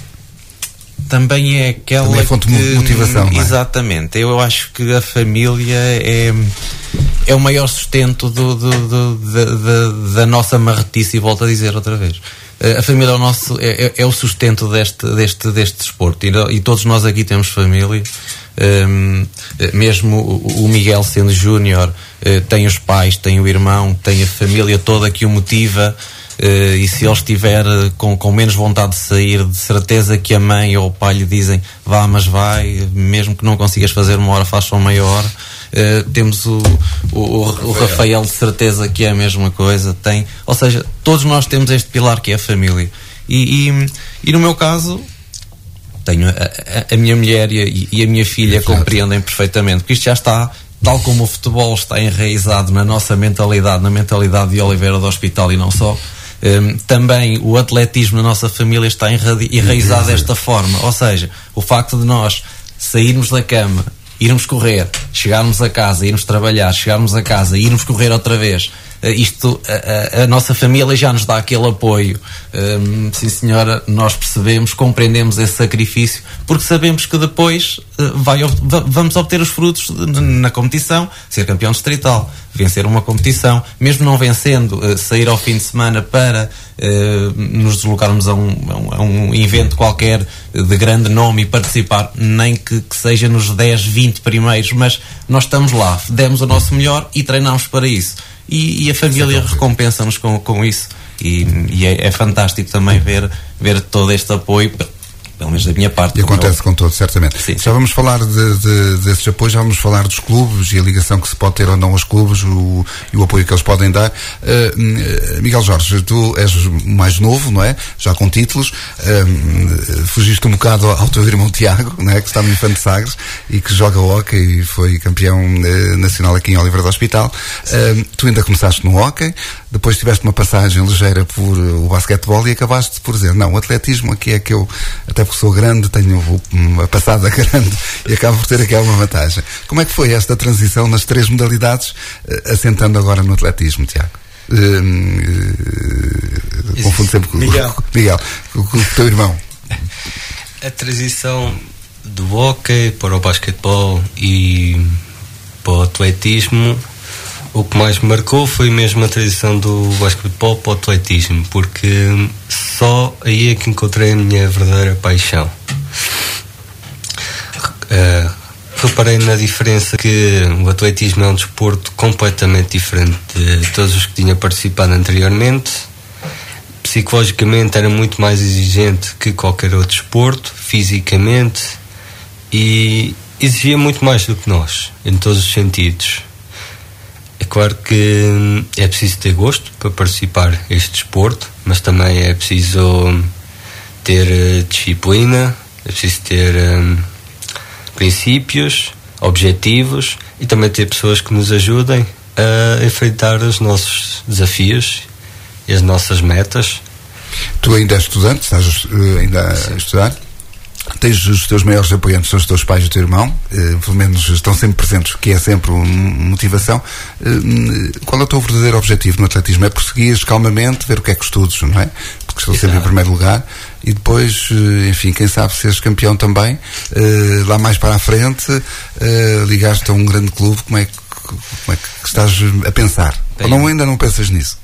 também é aquela também é fonte que, de motivação, não é? Exatamente. Eu acho que a família é, é o maior sustento do, do, do, da, da, da nossa marretice, e volto a dizer outra vez. A família é o, nosso, é, é o sustento deste, deste, deste desporto, e, e todos nós aqui temos família. Um, mesmo o Miguel, sendo júnior, tem os pais, tem o irmão, tem a família toda que o motiva. Uh, e se ele estiver uh, com, com menos vontade de sair, de certeza que a mãe ou o pai lhe dizem vá, mas vai, mesmo que não consigas fazer uma hora, faz só meia hora. Uh, temos o, o, o, o Rafael, de certeza que é a mesma coisa, tem, ou seja, todos nós temos este pilar que é a família, e, e, e no meu caso tenho a, a, a minha mulher e a, e a minha filha compreendem perfeitamente, porque isto já está, tal como o futebol está enraizado na nossa mentalidade, na mentalidade de Oliveira do Hospital e não só. Um, também o atletismo na nossa família está enraizado desta forma, ou seja, o facto de nós sairmos da cama, irmos correr, chegarmos a casa, irmos trabalhar, chegarmos a casa, irmos correr outra vez, uh, isto, a, a, a nossa família já nos dá aquele apoio. Um, sim senhora, nós percebemos, compreendemos esse sacrifício, porque sabemos que depois uh, vai, vamos obter os frutos na competição, ser campeão distrital, vencer uma competição, mesmo não vencendo, uh, sair ao fim de semana para uh, nos deslocarmos a um, a, um, a um evento qualquer de grande nome e participar, nem que, que seja nos dez, vinte primeiros, mas nós estamos lá, demos o nosso melhor e treinamos para isso, e, e a família recompensa-nos com, com isso, e, e é, é fantástico também ver, ver todo este apoio, pelo menos da minha parte. E acontece com todos, certamente. Sim, já sim. vamos falar de, de, desses apoios, já vamos falar dos clubes e a ligação que se pode ter ou não aos clubes, o, e o apoio que eles podem dar. Uh, Miguel Jorge, tu és mais novo, não é? Já com títulos, uh, fugiste um bocado ao teu irmão Tiago, não é? Que está no Infante Sagres e que joga hóquei e foi campeão uh, nacional aqui em Oliveira do Hospital. Uh, tu ainda começaste no hóquei, depois tiveste uma passagem ligeira por uh, o basquetebol e acabaste por dizer, não, o atletismo aqui é que eu, até porque sou grande, tenho uma passada grande e acabo por ter aqui alguma vantagem. Como é que foi esta transição nas três modalidades, uh, assentando agora no atletismo, Tiago? Uh, uh, confundo sempre com Miguel. Miguel, com, com o teu irmão. A transição do hóquei para o basquetebol e para o atletismo, o que mais me marcou foi mesmo a transição do basquetebol para o atletismo, porque só aí é que encontrei a minha verdadeira paixão. Uh, reparei na diferença que o atletismo é um desporto completamente diferente de todos os que tinha participado anteriormente. Psicologicamente era muito mais exigente que qualquer outro desporto, fisicamente, e exigia muito mais do que nós, em todos os sentidos. É claro que é preciso ter gosto para participar deste desporto, mas também é preciso ter disciplina, é preciso ter um, princípios, objetivos, e também ter pessoas que nos ajudem a enfrentar os nossos desafios e as nossas metas. Tu ainda és estudante, estás uh, ainda Sim. a estudar? Tens os teus maiores apoiantes, são os teus pais e o teu irmão, eh, pelo menos estão sempre presentes, que é sempre uma motivação. Eh, qual é o teu verdadeiro objetivo no atletismo? É prosseguir calmamente, ver o que é que estudos, não é? Porque estou sempre em primeiro lugar, e depois, eh, enfim, quem sabe seres campeão também, eh, lá mais para a frente, eh, ligaste a um grande clube, como é que, como é que estás a pensar? Bem, ou não, ainda não pensas nisso?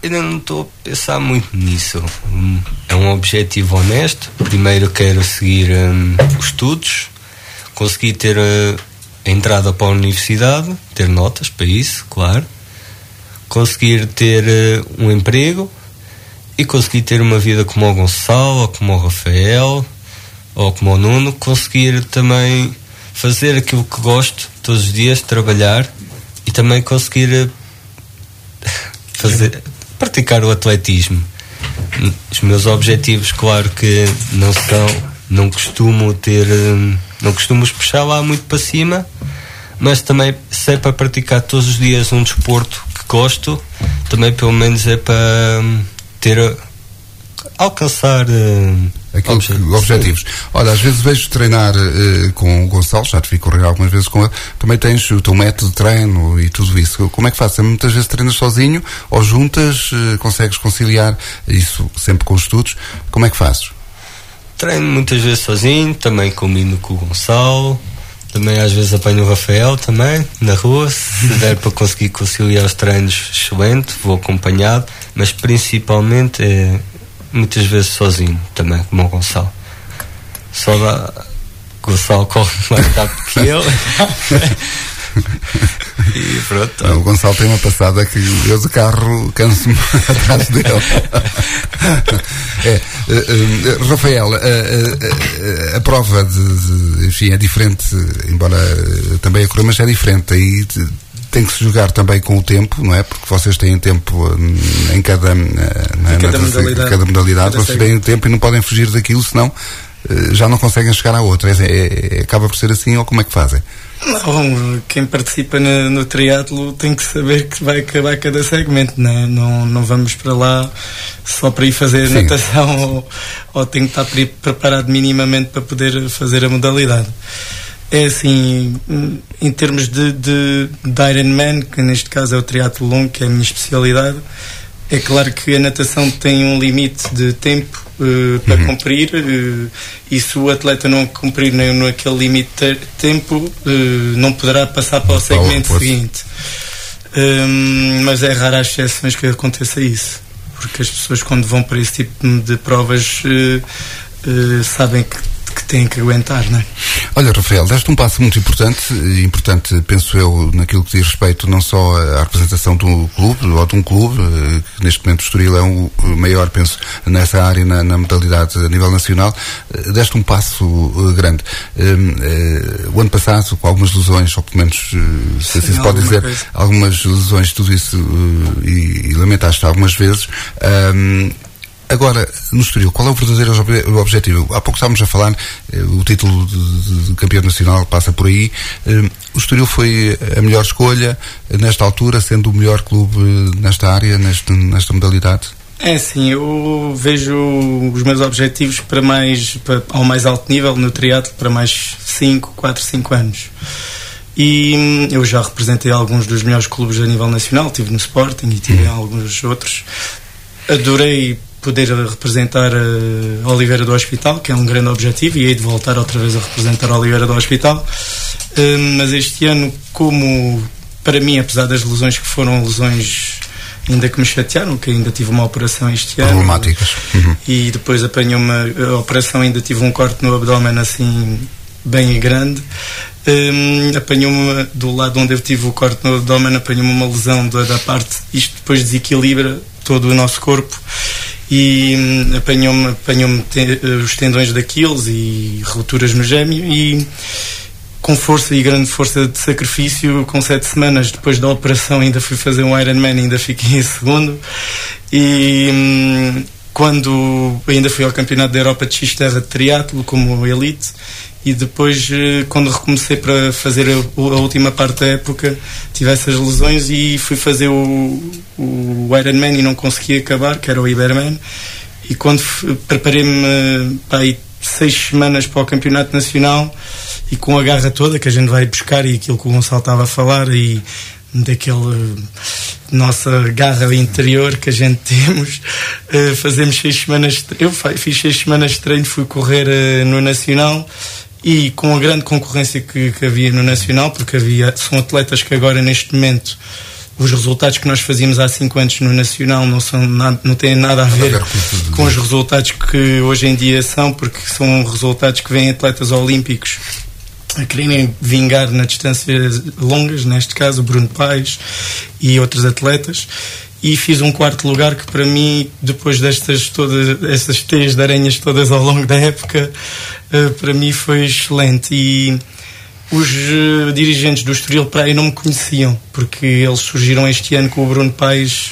ainda não estou a pensar muito nisso. É um objetivo honesto. Primeiro quero seguir um, os estudos, conseguir ter uh, a entrada para a universidade, ter notas para isso, claro. Conseguir ter uh, um emprego e conseguir ter uma vida como o Gonçalo, ou como o Rafael, ou como o Nuno. Conseguir também fazer aquilo que gosto todos os dias, trabalhar, e também conseguir uh, fazer... praticar o atletismo. Os meus objetivos, claro que não são, não costumo ter, não costumo puxar lá muito para cima, mas também, se é para praticar todos os dias um desporto que gosto, também pelo menos é para ter, alcançar Aquilo que, objetivos. Olha, às vezes vejo treinar uh, com o Gonçalo, já te vi correr algumas vezes com ele, também tens o teu método de treino e tudo isso. Como é que fazes? Muitas vezes treinas sozinho ou juntas, uh, consegues conciliar isso sempre com os estudos? Como é que fazes? Treino muitas vezes sozinho, também combino com o Gonçalo, também às vezes apanho o Rafael também, na rua, se der para conseguir conciliar os treinos, excelente, vou acompanhado, mas principalmente é muitas vezes sozinho também, como o Gonçalo. Só dá... O Gonçalo corre mais rápido que ele. E pronto. Não, o Gonçalo tem uma passada que eu de carro canso-me atrás dele. é, uh, uh, Rafael, uh, uh, uh, a prova de, de, enfim, é diferente, embora uh, também a correr, mas é diferente. Aí tem que se jogar também com o tempo, não é? Porque vocês têm tempo um, em cada, uh, em cada na, modalidade, cada modalidade cada vocês têm tempo e não podem fugir daquilo, senão uh, já não conseguem chegar à outra. É, é, é, acaba por ser assim, ou como é que fazem? Não, quem participa no, no triatlo tem que saber que vai acabar cada segmento, né? não, não vamos para lá só para ir fazer Sim. natação ou, ou tem que estar preparado minimamente para poder fazer a modalidade. É assim, em termos de, de, de Ironman, que neste caso é o triatlo longo, que é a minha especialidade, é claro que a natação tem um limite de tempo uh, para uhum. cumprir, uh, e se o atleta não cumprir nem naquele limite de tempo, uh, não poderá passar para o segmento oh, seguinte. Um, mas é raro as exceções que aconteça isso, porque as pessoas, quando vão para esse tipo de provas, uh, uh, sabem que que têm que aguentar, não é? Olha, Rafael, deste um passo muito importante, importante, penso eu, naquilo que diz respeito não só à representação do clube, ou de um clube, que neste momento o Estoril é o maior, penso, nessa área, na, na modalidade a nível nacional, deste um passo grande. O ano passado, com algumas lesões, ou pelo menos, se assim se pode dizer, coisa. algumas lesões, tudo isso, e, e lamentaste algumas vezes. Um, Agora, no Estoril, qual é o verdadeiro ob- o objetivo? Há pouco estávamos a falar, eh, o título de, de, de campeão nacional passa por aí. Eh, o Estoril foi a melhor escolha nesta altura, sendo o melhor clube nesta área, neste, nesta modalidade? É sim, eu vejo os meus objetivos para mais, para, ao mais alto nível no triatlo para mais cinco, quatro, cinco anos. E eu já representei alguns dos melhores clubes a nível nacional, estive no Sporting e tive hum. alguns outros. Adorei poder representar a Oliveira do Hospital, que é um grande objetivo, e hei de voltar outra vez a representar a Oliveira do Hospital. Um, mas este ano, como para mim, apesar das lesões que foram lesões ainda que me chatearam, que ainda tive uma operação este ano, problemáticas, uhum. e depois apanhei uma a operação, ainda tive um corte no abdômen assim bem grande. Um, apanhou-me do lado onde eu tive o corte no abdômen, apanhou-me uma lesão da, da parte, isto depois desequilibra todo o nosso corpo, e hum, apanhou-me, apanhou-me te, os tendões de Aquiles e rupturas no gêmeo, e com força e grande força de sacrifício, com sete semanas depois da operação ainda fui fazer um Ironman, ainda fiquei em segundo, e hum, quando ainda fui ao Campeonato da Europa de X-Terra de triatlo como elite, e depois, quando recomecei para fazer a, a última parte da época, tive essas lesões e fui fazer o, o Ironman e não consegui acabar, que era o Iberman, e quando f- preparei-me para aí seis semanas para o Campeonato Nacional, e com a garra toda que a gente vai buscar, e aquilo que o Gonçalo estava a falar, e daquele nossa garra interior que a gente temos, uh, fazemos seis semanas de, eu fiz seis semanas de treino, fui correr uh, no Nacional, e com a grande concorrência que, que havia no Nacional, porque havia, são atletas que agora neste momento os resultados que nós fazíamos há cinco anos no Nacional não, são nada, não têm nada a ver com os resultados que hoje em dia são, porque são resultados que vêm atletas olímpicos a quererem vingar na distâncias longas, neste caso o Bruno Paes e outros atletas, e fiz um quarto lugar que para mim, depois destas todas, essas teias de aranhas todas ao longo da época, para mim foi excelente. E os uh, dirigentes do Estoril Praia não me conheciam, porque eles surgiram este ano com o Bruno Paes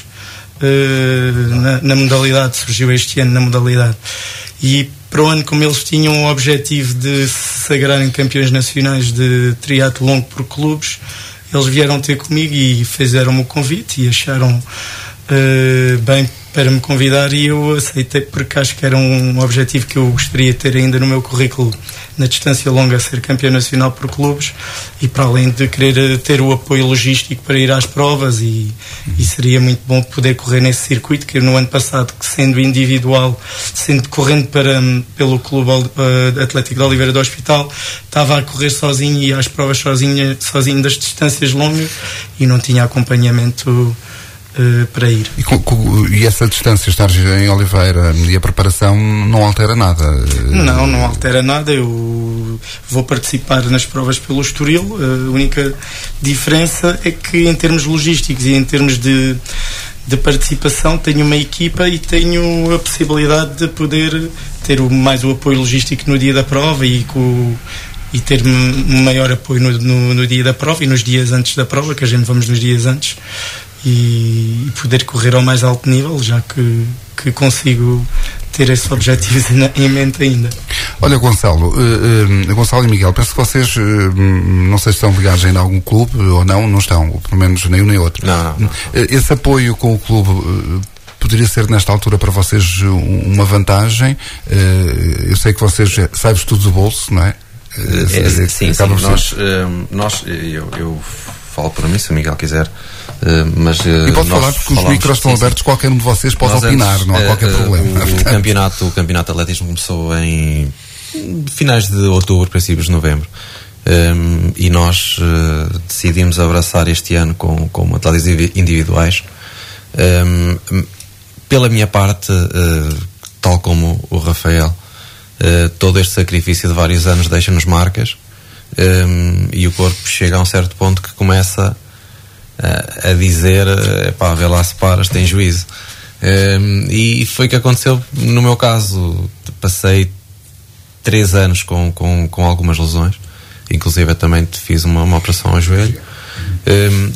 uh, na, na modalidade, surgiu este ano na modalidade. E para o ano, como eles tinham o objetivo de se sagrarem campeões nacionais de triatlo longo por clubes, eles vieram ter comigo e fizeram-me o convite e acharam uh, bem para me convidar, e eu aceitei, porque acho que era um objetivo que eu gostaria de ter ainda no meu currículo, na distância longa, ser campeão nacional por clubes, e para além de querer ter o apoio logístico para ir às provas, e, e seria muito bom poder correr nesse circuito, que eu no ano passado, que sendo individual, sendo correndo para, pelo Clube uh, Atlético de Oliveira do Hospital, estava a correr sozinho e às provas sozinho, sozinho das distâncias longas, e não tinha acompanhamento Uh, para ir. E, com, com, e essa distância, estar em Oliveira, e a preparação não altera nada? Não, não altera nada. Eu vou participar nas provas pelo Estoril. A única diferença é que, em termos logísticos e em termos de, de participação, tenho uma equipa e tenho a possibilidade de poder ter o, mais o apoio logístico no dia da prova, e com e ter um maior apoio no, no, no dia da prova e nos dias antes da prova, que a gente vamos nos dias antes, e, e poder correr ao mais alto nível, já que, que consigo ter esses objetivos em mente ainda. Olha, Gonçalo, uh, uh, Gonçalo e Miguel, penso que vocês, uh, não sei se estão ligados ainda a algum clube ou não, não estão, ou pelo menos nem um nem outro. Não, não, não. Uh, esse apoio com o clube uh, poderia ser, nesta altura, para vocês uma vantagem? Uh, eu sei que vocês sabes tudo do bolso, não é? Uh, é, é sim, sim. Nós, uh, nós eu, eu falo por mim, se o Miguel quiser. Uh, mas, uh, e pode falar, porque os micros estão sim, abertos, sim. Qualquer um de vocês pode nós opinar, antes, não há qualquer uh, problema. O, o, campeonato, o campeonato de atletismo começou em finais de outubro, princípios de novembro, um, e nós uh, decidimos abraçar este ano com, com atletas individuais. Um, pela minha parte, uh, tal como o Rafael, uh, todo este sacrifício de vários anos deixa-nos marcas, um, e o corpo chega a um certo ponto que começa a dizer, pá, vê lá se paras, tem juízo. Um, e foi o que aconteceu no meu caso. Passei três anos com, com, com algumas lesões, inclusive eu também fiz uma, uma operação ao joelho. Um,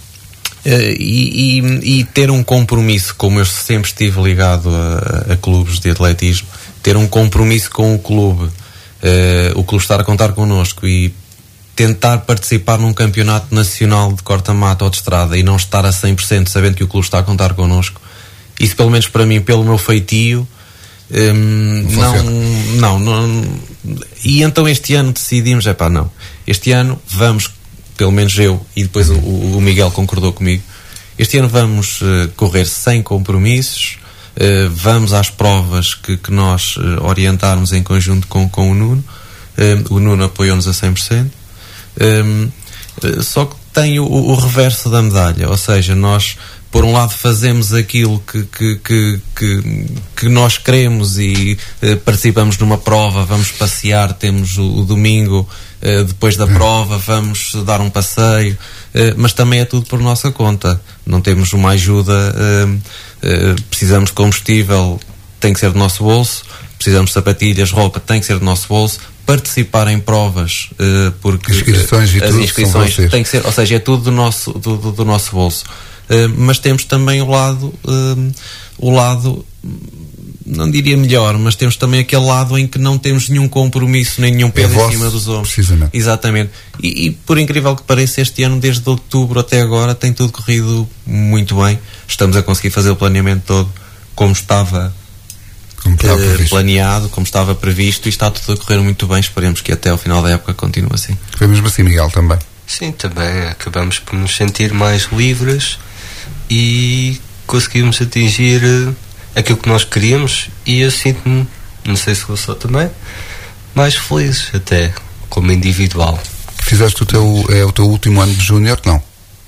e, e, e ter um compromisso, como eu sempre estive ligado a, a clubes de atletismo, ter um compromisso com o clube, uh, o clube estar a contar connosco e tentar participar num campeonato nacional de corta-mata ou de estrada e não estar a cem por cento sabendo que o clube está a contar connosco, isso pelo menos para mim, pelo meu feitio, hum, não, não, não. E então este ano decidimos, é pá, não, este ano vamos, pelo menos eu, e depois o, o Miguel concordou comigo, este ano vamos uh, correr sem compromissos, uh, vamos às provas que, que nós uh, orientarmos em conjunto com, com o Nuno. Uh, o Nuno apoiou-nos a cem por cento. Um, só que tem o, o reverso da medalha, ou seja, nós por um lado fazemos aquilo que, que, que, que, que nós queremos e uh, participamos numa prova, vamos passear, temos o, o domingo uh, depois da prova, vamos dar um passeio, uh, mas também é tudo por nossa conta, não temos uma ajuda, uh, uh, precisamos de combustível, tem que ser do nosso bolso, precisamos de sapatilhas, roupa, tem que ser do nosso bolso. Participar em provas, uh, porque inscrições e as tudo inscrições têm que ser, ou seja, é tudo do nosso, do, do, do nosso bolso. Uh, mas temos também o lado, uh, o lado, não diria melhor, mas temos também aquele lado em que não temos nenhum compromisso, nem nenhum peso é em cima dos ombros. Precisamente. Exatamente. E, e por incrível que pareça, este ano, desde outubro até agora, tem tudo corrido muito bem. Estamos a conseguir fazer o planeamento todo como estava Como estava uh, planeado, como estava previsto, e está tudo a correr muito bem. Esperemos que até ao final da época continue assim. Foi mesmo assim, Miguel, também? Sim, também acabamos por nos sentir mais livres e conseguimos atingir uh, aquilo que nós queríamos, e eu sinto-me, não sei se eu sou também, mais feliz até, como individual. Fizeste o teu, é o teu último ano de júnior, não?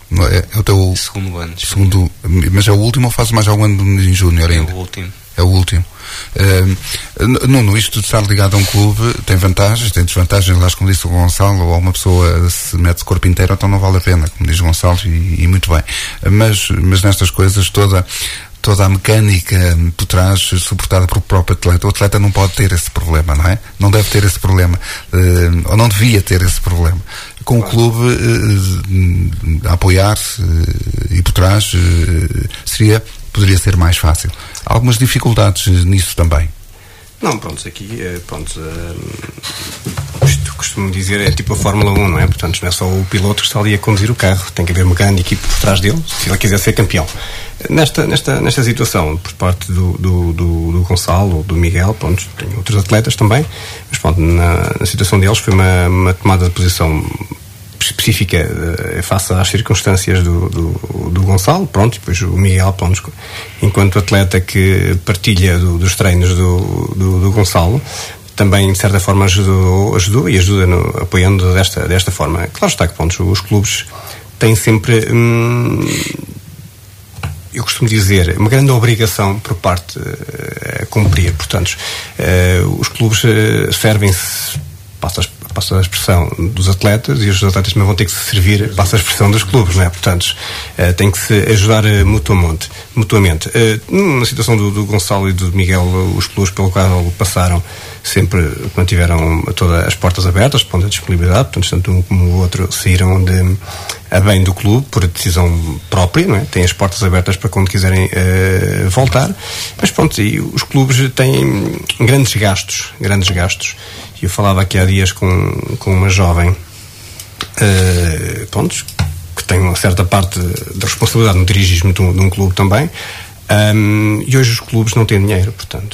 É, é o teu segundo ano. Segundo, mas é o último ou fazes mais algum ano em júnior ainda? É o último. É o último. Uh, Nuno, isto de estar ligado a um clube tem vantagens, tem desvantagens. Lá, como disse o Gonçalo, ou uma pessoa se mete de corpo inteiro, então não vale a pena, como diz o Gonçalo, e, e muito bem. Mas, mas nestas coisas, toda, toda a mecânica por trás, suportada pelo próprio atleta, o atleta não pode ter esse problema, não é? Não deve ter esse problema, uh, ou não devia ter esse problema. Com o clube uh, a apoiar-se uh, e por trás uh, seria, poderia ser mais fácil. Há algumas dificuldades nisso também. Não, pronto, aqui, pronto, isto costumo dizer, é tipo a Fórmula um, não é? Portanto, não é só o piloto que está ali a conduzir o carro, tem que haver uma grande equipe por trás dele, se ele quiser ser campeão. Nesta, nesta, nesta situação, por parte do, do, do, do Gonçalo, do Miguel, pronto, tem outros atletas também, mas pronto, na, na situação deles foi uma, uma tomada de posição específica uh, face às circunstâncias do, do, do Gonçalo, pronto, e depois o Miguel, pronto, enquanto atleta que partilha do, dos treinos do, do, do Gonçalo, também de certa forma ajudou, ajudou e ajuda no, apoiando desta, desta forma. Claro está que, pronto, os clubes têm sempre hum, eu costumo dizer, uma grande obrigação por parte uh, a cumprir, portanto uh, os clubes uh, servem-se, passa passa a expressão, dos atletas, e os atletas também vão ter que se servir, passa a expressão dos clubes, não é? Portanto, uh, tem que se ajudar uh, mutuamente. mutuamente. Uh, na situação do, do Gonçalo e do Miguel, os clubes pelo qual passaram sempre mantiveram todas as portas abertas, ponto de disponibilidade, portanto, tanto um como o outro saíram de, a bem do clube, por decisão própria, não é? Têm as portas abertas para quando quiserem uh, voltar, mas pronto, e os clubes têm grandes gastos, grandes gastos. Eu falava aqui há dias com, com uma jovem, uh, pronto, que tem uma certa parte de responsabilidade no dirigismo de um, de um clube também. Um, e hoje os clubes não têm dinheiro, portanto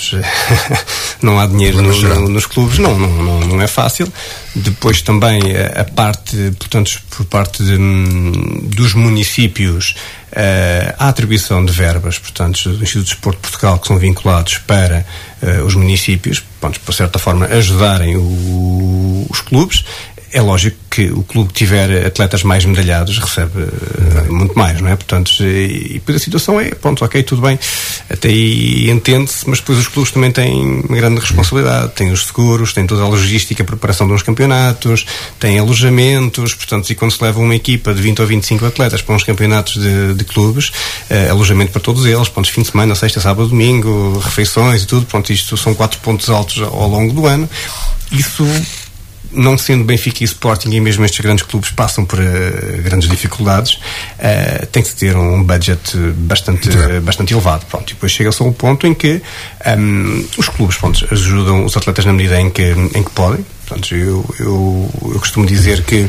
não há dinheiro no, no, nos clubes, não, não, não, não é fácil. Depois também a, a parte, portanto, por parte de, dos municípios, uh, a atribuição de verbas, portanto, do Instituto de Desporto de Portugal, que são vinculados para uh, os municípios, portanto, por certa forma ajudarem o, os clubes. É lógico que o clube que tiver atletas mais medalhados recebe uh, muito mais, não é? Portanto, e, e depois a situação é, pronto, ok, tudo bem, até aí entende-se, mas depois os clubes também têm uma grande responsabilidade, têm os seguros, têm toda a logística, a preparação de uns campeonatos, têm alojamentos, portanto, e quando se leva uma equipa de vinte ou vinte e cinco atletas para uns campeonatos de, de clubes, uh, alojamento para todos eles, pontos de fim de semana, sexta, sábado, domingo, refeições e tudo, pronto, isto são quatro pontos altos ao longo do ano. Isso, não sendo Benfica e Sporting, e mesmo estes grandes clubes passam por uh, grandes dificuldades, uh, tem que se ter um budget bastante, uh, bastante elevado. Pronto, e depois chega-se a um ponto em que um, os clubes, pronto, ajudam os atletas na medida em que, em que podem. Portanto, eu, eu, eu costumo dizer que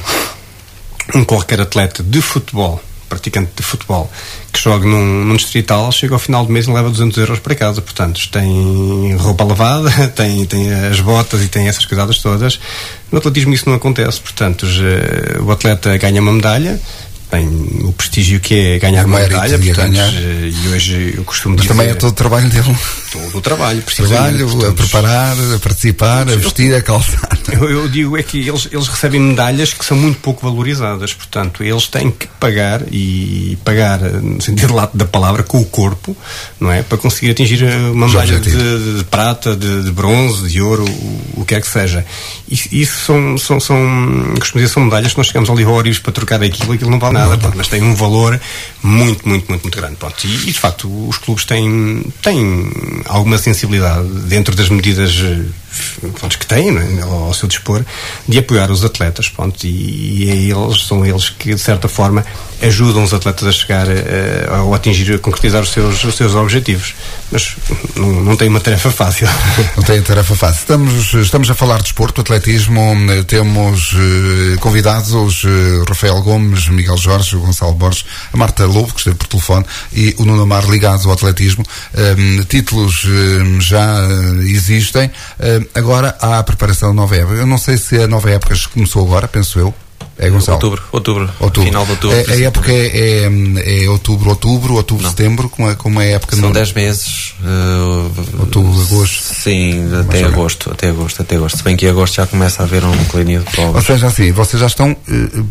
um qualquer atleta de futebol, praticante de futebol, que joga num, num distrital, chega ao final do mês e leva duzentos euros para casa. Portanto, tem roupa lavada, tem, tem as botas e tem essas coisas todas. No atletismo isso não acontece. Portanto, já, o atleta ganha uma medalha, tem o prestígio que é ganhar uma medalha, portanto, ganhar. E hoje eu costumo Mas dizer... também é todo o trabalho dele. Todo o trabalho, trabalho, portanto, a preparar, a participar, a vestir, a calçar. Eu, eu digo é que eles, eles recebem medalhas que são muito pouco valorizadas, portanto, eles têm que pagar, e pagar, no sentido lato da palavra, com o corpo, não é? Para conseguir atingir uma medalha de, de prata, de, de bronze, de ouro, o, o que é que seja. Isso, isso são, são, são, costumo dizer, são medalhas que nós chegamos ali hóreos para trocar aquilo, aquilo não vale nada, pronto, mas tem um valor muito, muito, muito, muito grande. Pronto. E, e, de facto, os clubes têm, têm alguma sensibilidade, dentro das medidas pronto, que têm, não é? ao, ao seu dispor, de apoiar os atletas, pronto, e, e eles, são eles que, de certa forma, ajudam os atletas a chegar a, a, a atingir, a concretizar os seus, os seus objetivos. Mas não, não tem uma tarefa fácil. Não tem tarefa fácil. Estamos, estamos a falar de desporto, atletismo, temos uh, convidados os uh, Rafael Gomes, Miguel Jorge, o Gonçalo Borges, a Marta Lobo, que esteve por telefone, e o Nuno Amar, ligados ao atletismo. Um, títulos um, já uh, existem. Um, agora há a preparação da nova época. Eu não sei se a nova época começou agora, penso eu. É, Gonçalo? Outubro, outubro, outubro. Final de outubro. É, a época é, é, é outubro, outubro, outubro, não. setembro, como é, como é a época? São dez meses. Uh, outubro, agosto. Sim, até agosto, até agosto, até agosto. Se bem que em agosto já começa a haver um declínio de provas. Ou seja, assim, vocês já estão uh,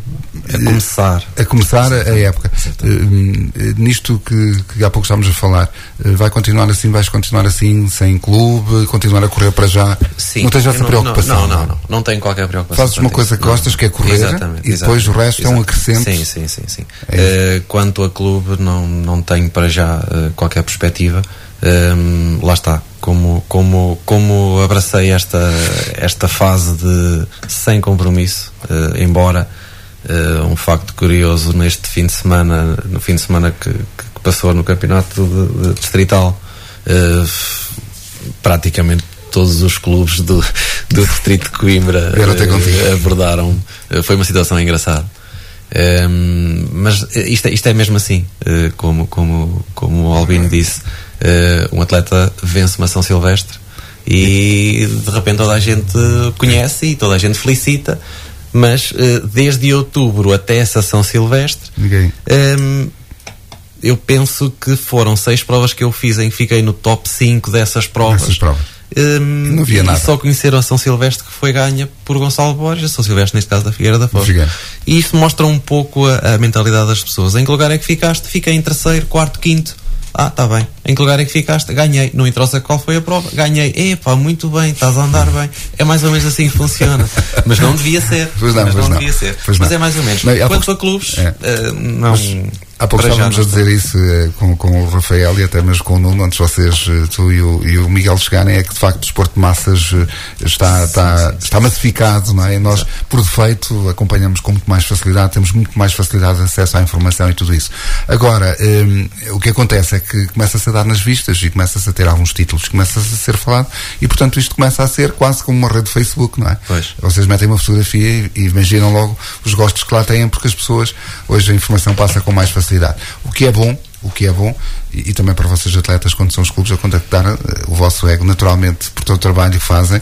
a começar. A começar a, a época. Uh, nisto que, que há pouco estávamos a falar, uh, vai continuar assim, vais continuar assim, sem clube, continuar a correr para já? Sim. Não tens essa não, preocupação? Não, não, não, não. Não tenho qualquer preocupação. Fazes uma coisa que gostas, que é correr, exatamente, e depois exatamente, o resto exatamente. É um acrescento? Sim, sim, sim. sim. É uh, quanto a clube, não, não tenho para já uh, qualquer perspectiva. Um, lá está. Como, como, como abracei esta, esta fase de sem compromisso, uh, embora uh, um facto curioso neste fim de semana, no fim de semana que, que passou no campeonato de, de distrital, uh, praticamente todos os clubes do, do distrito de Coimbra uh, abordaram. Uh, foi uma situação engraçada. Um, mas isto, isto é mesmo assim, uh, como, como, como o Albino disse. Uh, um atleta vence uma São Silvestre e de repente toda a gente conhece e toda a gente felicita, mas uh, desde outubro até essa São Silvestre um, eu penso que foram seis provas que eu fiz em que fiquei no top cinco dessas provas. Essas provas. Um, não havia e nada. Só conheceram a São Silvestre que foi ganha por Gonçalo Borges, a São Silvestre neste caso da Figueira da Foz. E isso mostra um pouco a, a mentalidade das pessoas. Em que lugar é que ficaste? Fiquei em terceiro, quarto, quinto. Ah, tá bem. Em que lugar é que ficaste? Ganhei. Não interessa qual foi a prova. Ganhei. Epá, muito bem, estás a andar bem. É mais ou menos assim que funciona. Mas não devia ser. Pois não, mas pois não, não devia ser. Pois mas não. É mais ou menos. Não, Quanto pouco... a clubes, é. uh, não... Mas... Há pouco estávamos a dizer isso eh, com, com o Rafael e até mesmo com o Nuno, antes vocês, eh, tu e o, e o Miguel chegarem, é que de facto o desporto de massas eh, está, sim, está, sim, sim. está massificado, não é? E nós, sim. por defeito, acompanhamos com muito mais facilidade, temos muito mais facilidade de acesso à informação e tudo isso. Agora, eh, o que acontece é que começa-se a dar nas vistas e começa-se a ter alguns títulos, começa-se a ser falado e, portanto, isto começa a ser quase como uma rede de Facebook, não é? Pois. Vocês metem uma fotografia e, e imaginam logo os gostos que lá têm, porque as pessoas, hoje a informação passa com mais facilidade. O que é bom, o que é bom, e, e também para vocês atletas, quando são os clubes a contactar uh, o vosso ego, naturalmente, por todo o trabalho que fazem,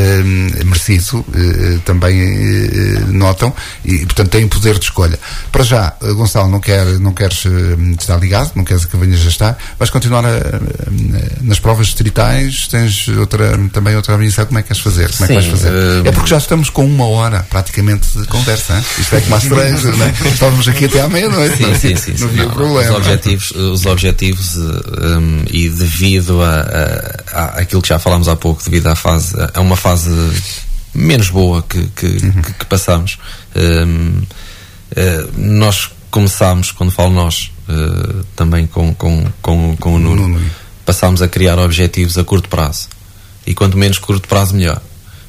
uh, merecido, uh, também uh, notam, e, portanto têm poder de escolha. Para já, uh, Gonçalo, não, quer, não queres uh, estar ligado, não queres que venhas a estar, vais continuar a, a, a, nas provas distritais, tens outra, também outra ambição, como é que queres fazer? Como é que vais fazer? Uh, é porque já estamos com uma hora, praticamente, de conversa, hein? Isto é como às três, não é? Estávamos aqui até à meia-noite, sim, sim, sim, não havia não, problema. Os objetivos, os objetivos um, e devido a, a, a aquilo que já falámos há pouco, devido à fase, a uma fase menos boa que, que, uhum. que, que passamos, um, uh, nós começámos, quando falo nós, uh, também com, com, com, com o Nuno, Nuno, passámos a criar objetivos a curto prazo. E quanto menos curto prazo, melhor.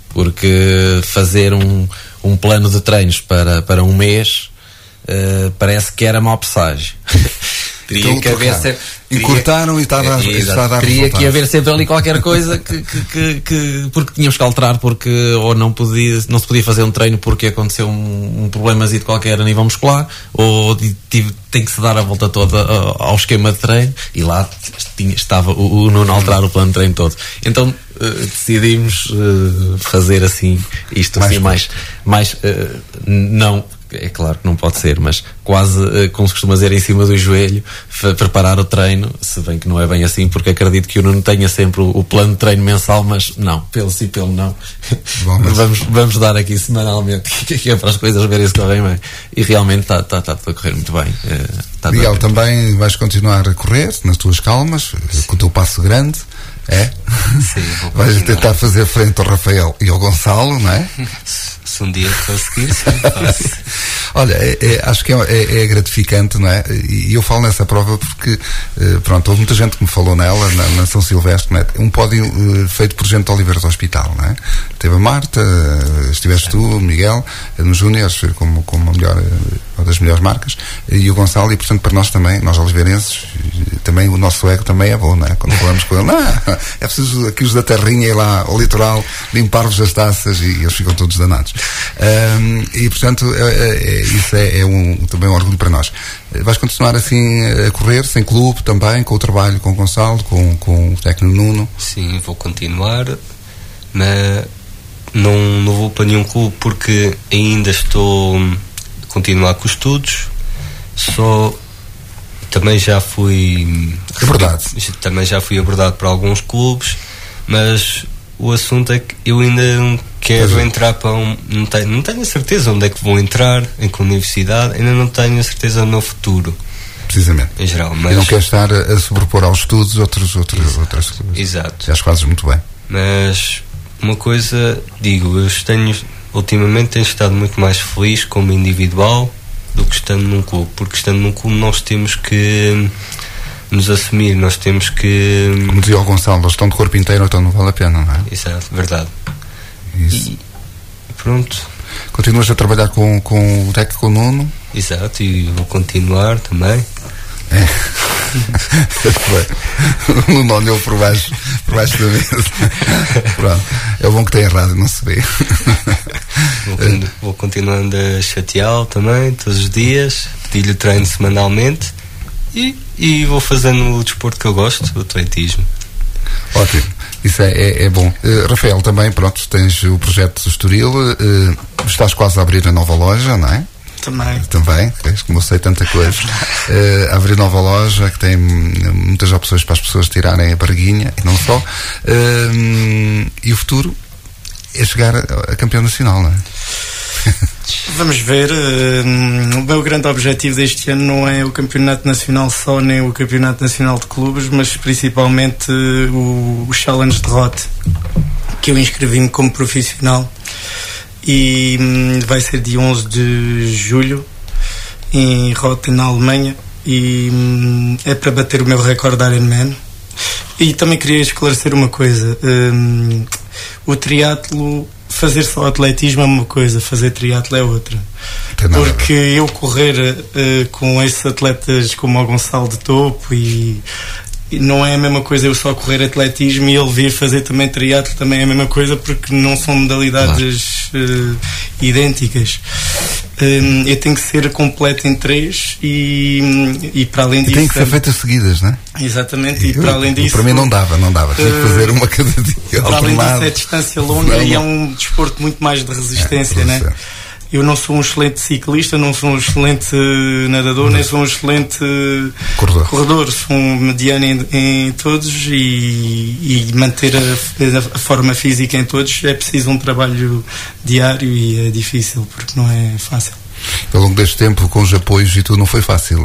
Porque fazer um, um plano de treinos para, para um mês uh, parece que era mau presságio. Teria que haver sempre, e cortaram e estava a, está a dar teria resultados. Que haver sempre ali qualquer coisa que, que, que, que porque tínhamos que alterar, porque ou não podia, não se podia fazer um treino porque aconteceu um, um problemazinho qualquer a nível muscular, ou tive, tem que se dar a volta toda ao esquema de treino, e lá tinha, estava o, o Nuno a alterar o plano de treino todo. Então uh, decidimos uh, fazer assim isto mais assim mais, mais uh, não. É claro que não pode ser, mas quase, como se costuma dizer, em cima do joelho, f- preparar o treino, se bem que não é bem assim, porque acredito que o Nuno tenha sempre o, o plano de treino mensal, mas não, pelo sim, pelo não. Bom, mas... vamos, vamos dar aqui semanalmente, que é para as coisas verem se correm bem. E realmente está tá, tá a correr muito bem. Tá Miguel, também vais continuar a correr nas tuas calmas, sim. com o teu passo grande. É? Sim, vou vais tentar fazer frente ao Rafael e ao Gonçalo, não é? Se um dia conseguir, sim, faço. Olha, é, é, acho que é, é, é gratificante, não é? E eu falo nessa prova porque, eh, pronto, houve muita gente que me falou nela, na, na São Silvestre, não é? Um pódio eh, feito por gente de Oliveiras do Hospital, não é? Teve a Marta, eh, estiveste tu, o Miguel, eh, nos Júniors, como, como a melhor, eh, uma das melhores marcas, eh, e o Gonçalo, e portanto para nós também, nós oliveirenses, também o nosso ego também é bom, não é? Quando falamos com ele, não, é preciso aqui os da terrinha ir lá ao litoral limpar-vos as taças, e eles ficam todos danados. Um, e portanto é, é, isso é, é um, também um orgulho para nós. Vais continuar assim a correr, sem clube também, com o trabalho com o Gonçalo, com, com o técnico Nuno? Sim, vou continuar, mas não, não vou para nenhum clube porque ainda estou a continuar com os estudos. Só também já fui abordado. Também já fui abordado por alguns clubes, mas o assunto é que eu ainda quero pois entrar para um... Não tenho, não tenho a certeza onde é que vou entrar, em que universidade, ainda não tenho a certeza do meu futuro. Precisamente. Em geral, mas... E não quer estar a, a sobrepor aos estudos outros, outros, Exato. outras coisas. Exato. Já as fazes muito bem. Mas uma coisa, digo, eu tenho, ultimamente tenho estado muito mais feliz como individual do que estando num clube, porque estando num clube nós temos que nos assumir, nós temos que... Como dizia o Gonçalo, eles estão de corpo inteiro, então não vale a pena, não é? Exato, verdade. Isso. E pronto. Continuas a trabalhar com, com o técnico Nuno? Exato, e vou continuar também. É. O Nuno olhou por baixo, por baixo da mesa. Pronto. É bom que tem errado, não se vê. Vou, vou continuando a chateá-lo também, todos os dias, pedir-lhe treino semanalmente e, e vou fazendo o desporto que eu gosto, o atletismo. Ótimo, isso é, é, é bom. Uh, Rafael, também, pronto, tens o projeto do Estoril, uh, estás quase a abrir a nova loja, não é? Também. Também, como eu sei tanta coisa. Uh, abrir nova loja que tem muitas opções para as pessoas tirarem a barriguinha e não só. Uh, e o futuro é chegar a, a campeão nacional, não é? Vamos ver. Uh, o meu grande objetivo deste ano não é o campeonato nacional só, nem o campeonato nacional de clubes, mas principalmente uh, o, o Challenge de Roth, que eu inscrevi-me como profissional. E hum, vai ser dia onze de julho em Roth, na Alemanha, e hum, é para bater o meu recorde da Ironman. E também queria esclarecer uma coisa, hum, o triatlo, fazer só atletismo é uma coisa, fazer triatlo é outra, porque eu correr uh, com esses atletas como o Gonçalo de topo e não é a mesma coisa eu só correr atletismo e ele vir fazer também triatlo, também é a mesma coisa, porque não são modalidades claro. uh, idênticas. Um, eu tenho que ser completo em três e, e para além disso... E tem que ser feitas seguidas, não é? Exatamente, e, e para além disso... Para mim não dava, não dava, tinha que fazer uma cada dia. Para além disso é distância longa não, e é um desporto muito mais de resistência, é, não é? Eu não sou um excelente ciclista, não sou um excelente nadador, nem sou um excelente corredor, corredor. Sou um mediano em, em todos e, e manter a, a forma física em todos é preciso um trabalho diário e é difícil, porque não é fácil. Ao longo deste tempo, com os apoios e tudo, não foi fácil?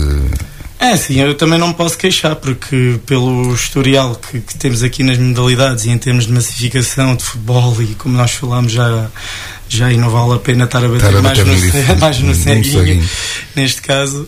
É, sim, eu também não me posso queixar, porque pelo historial que, que temos aqui nas modalidades e em termos de massificação de futebol, e como nós falámos já... já aí não vale a pena estar a bater, estar a bater mais, no, mais no ceguinho, neste caso.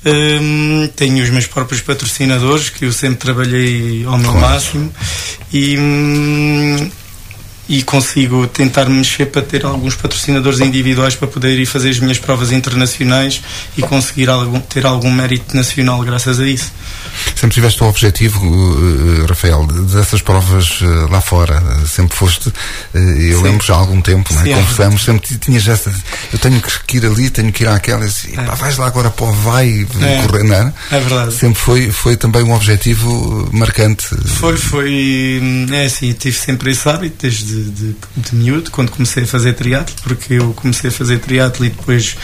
Um, tenho os meus próprios patrocinadores, que eu sempre trabalhei ao meu claro. máximo, e, um, e consigo tentar mexer para ter alguns patrocinadores individuais para poder ir fazer as minhas provas internacionais e conseguir algum, ter algum mérito nacional graças a isso. Sempre tiveste o objetivo, uh, Rafael, dessas provas uh, lá fora, uh, sempre foste, uh, eu Sim. lembro já há algum tempo, não é? Conversamos, sempre tinhas essa, eu tenho que ir ali, tenho que ir àquela, e, é. pá, vais lá agora para o vai é. correr, não é? É verdade. Sempre foi, foi também um objetivo marcante. Foi, foi, é assim, tive sempre esse hábito desde de, de, de miúdo, quando comecei a fazer triatlo, porque eu comecei a fazer triatlo e depois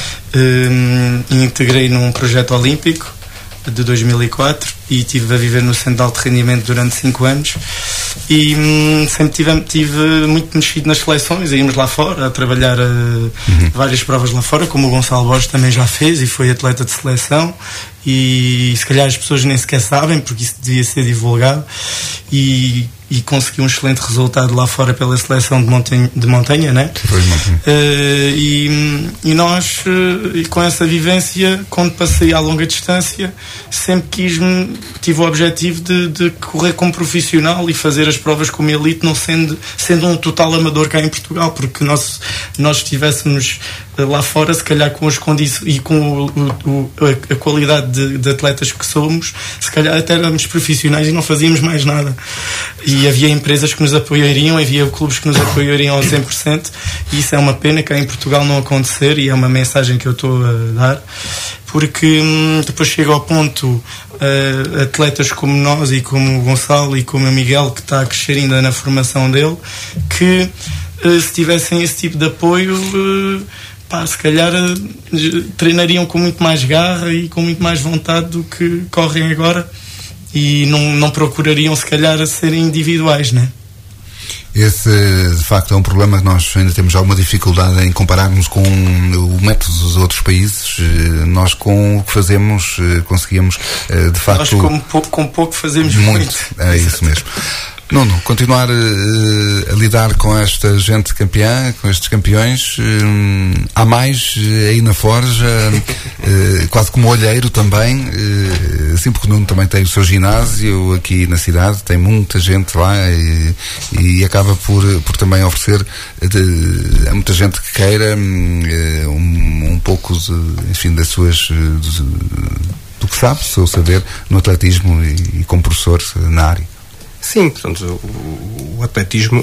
um, integrei num projeto olímpico de dois mil e quatro e estive a viver no centro de alto rendimento durante cinco anos e hum, sempre tive, tive muito mexido nas seleções, íamos lá fora a trabalhar uh, uhum. várias provas lá fora, como o Gonçalo Borges também já fez e foi atleta de seleção, e se calhar as pessoas nem sequer sabem, porque isso devia ser divulgado, e, e consegui um excelente resultado lá fora pela seleção de montanha, de montanha, né? Foi de montanha. Uh, e, e nós, uh, e com essa vivência, quando passei à longa distância, sempre quis-me, tive o objetivo de, de correr como profissional e fazer as provas como elite, não sendo, sendo um total amador cá em Portugal, porque nós, nós estivéssemos lá fora, se calhar com as condições e com o, o, a, a qualidade de, de atletas que somos, se calhar até éramos profissionais e não fazíamos mais nada. E havia empresas que nos apoiariam, havia clubes que nos apoiariam ao cem por cento, e isso é uma pena que em Portugal não acontecer, e é uma mensagem que eu estou a dar, porque hum, depois chega ao ponto uh, atletas como nós e como o Gonçalo e como o Miguel, que está a crescer ainda na formação dele, que uh, se tivessem esse tipo de apoio, uh, pá, se calhar uh, treinariam com muito mais garra e com muito mais vontade do que correm agora, e não, não procurariam se calhar ser individuais, né? Esse, de facto, é um problema que nós ainda temos alguma dificuldade em compararmos com o método dos outros países. Nós, com o que fazemos, conseguimos, de facto... Nós, com pouco, com pouco fazemos muito. muito. É isso mesmo. Nuno, continuar uh, a lidar com esta gente campeã, com estes campeões, uh, há mais uh, aí na Forja, uh, quase como olheiro também, uh, assim porque o Nuno também tem o seu ginásio aqui na cidade, tem muita gente lá e, e acaba por, por também oferecer de, a muita gente que queira uh, um, um pouco de, enfim, das suas... De, do que sabe, do seu saber no atletismo e, e como professor na área. Sim, portanto, o, o atletismo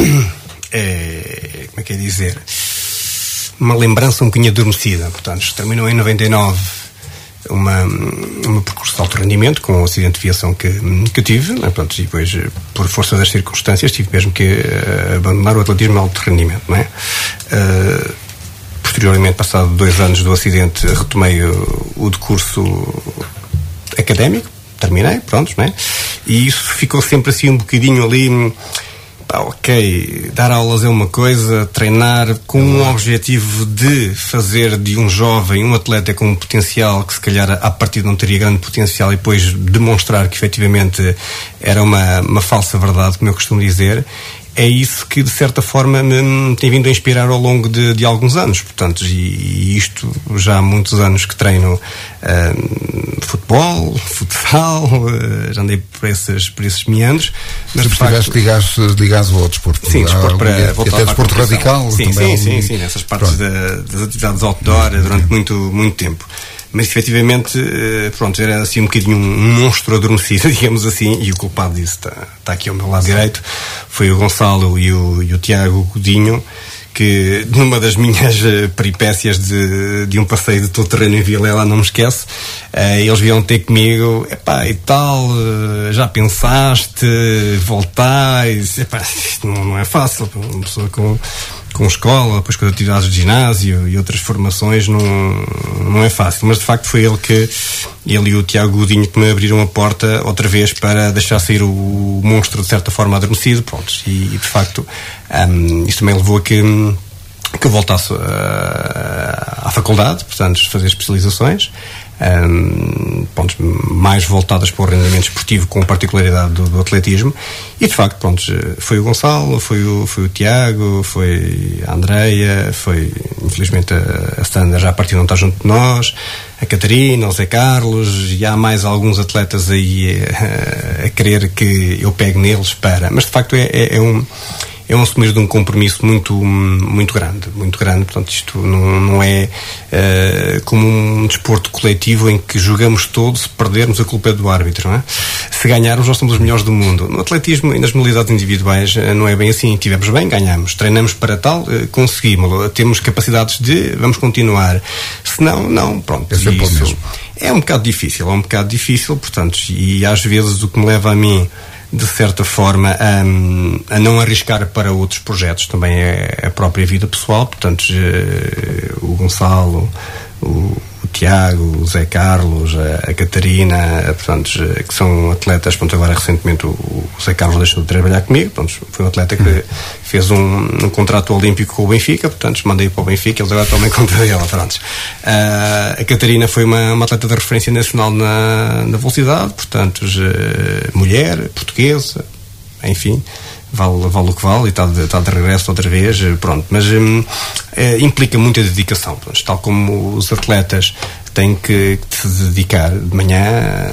é, como é que é dizer, uma lembrança um bocadinho adormecida. Portanto, terminou em noventa e nove uma, uma percurso de alto rendimento com o acidente de viação que, que eu tive, né? Portanto, e depois, por força das circunstâncias, tive mesmo que uh, abandonar o atletismo de alto rendimento, não é? Uh, posteriormente, passado dois anos do acidente, retomei o, o decurso académico, terminei, pronto, não é? E isso ficou sempre assim um bocadinho ali, pá, ok, dar aulas é uma coisa, treinar com um objetivo de fazer de um jovem um atleta com um potencial que se calhar à partida não teria grande potencial e depois demonstrar que efetivamente era uma, uma falsa verdade, como eu costumo dizer. É isso que, de certa forma, me tem vindo a inspirar ao longo de, de alguns anos. Portanto, e, e isto já há muitos anos que treino uh, futebol, futsal, uh, já andei por esses, por esses meandros. Mas, se tivesse de ligar ao desporto. Sim, desporto para voltar até desporto radical. Sim, também sim, sim, sim, nessas partes da, das atividades outdoor durante muito, muito tempo. Mas, efetivamente, pronto, era assim um bocadinho um monstro adormecido, digamos assim, e o culpado disso está, está aqui ao meu lado direito, foi o Gonçalo e o, e o Tiago Godinho, que numa das minhas peripécias de, de um passeio de todo terreno em Vilela, não me esqueço, uh, eles vieram ter comigo, epá, e tal, uh, já pensaste, voltar, e, epá, isto não, não é fácil, uma pessoa com... com escola, depois com atividades de ginásio e outras formações, não, não é fácil. Mas, de facto, foi ele que, ele e o Tiago Godinho, que me abriram a porta outra vez para deixar sair o, o monstro, de certa forma, adormecido. Pronto. E, e, de facto, um, isso também levou a que, que eu voltasse uh, à faculdade, portanto, fazer especializações. Um, pontos mais voltadas para o rendimento esportivo, com particularidade do, do atletismo, e de facto, pronto, foi o Gonçalo, foi o, foi o Tiago, foi a Andreia, foi infelizmente a, a Sandra já partiu, não está junto de nós, a Catarina, o Zé Carlos, e há mais alguns atletas aí a, a querer que eu pegue neles para, mas de facto é, é, é um é um assumir de um compromisso muito, muito grande, muito grande, portanto isto não, não é uh, como um desporto coletivo em que jogamos todos, se perdermos a culpa é do árbitro, não é? Se ganharmos nós somos os melhores do mundo. No atletismo e nas modalidades individuais uh, não é bem assim, tivemos bem, ganhamos, treinamos para tal, uh, conseguimos, temos capacidades de, vamos continuar, se não, não, pronto, é sempre isso mesmo. É um bocado difícil, é um bocado difícil, portanto, e às vezes o que me leva a mim de certa forma, a, a não arriscar para outros projetos também é a própria vida pessoal, portanto, o Gonçalo, o, o Tiago, o Zé Carlos, a, a Catarina, portanto, que são atletas, portanto, agora recentemente o, o Zé Carlos deixou de trabalhar comigo, portanto, foi um atleta que fez um, um contrato olímpico com o Benfica, portanto, mandei para o Benfica, eles agora tomam conta dele, pronto. Uh, a Catarina foi uma, uma atleta de referência nacional na, na velocidade, portanto, mulher, portuguesa, enfim, vale, vale o que vale, e está de, está de regresso outra vez, pronto, mas um, é, implica muita dedicação, pronto, tal como os atletas têm que, que se dedicar de manhã,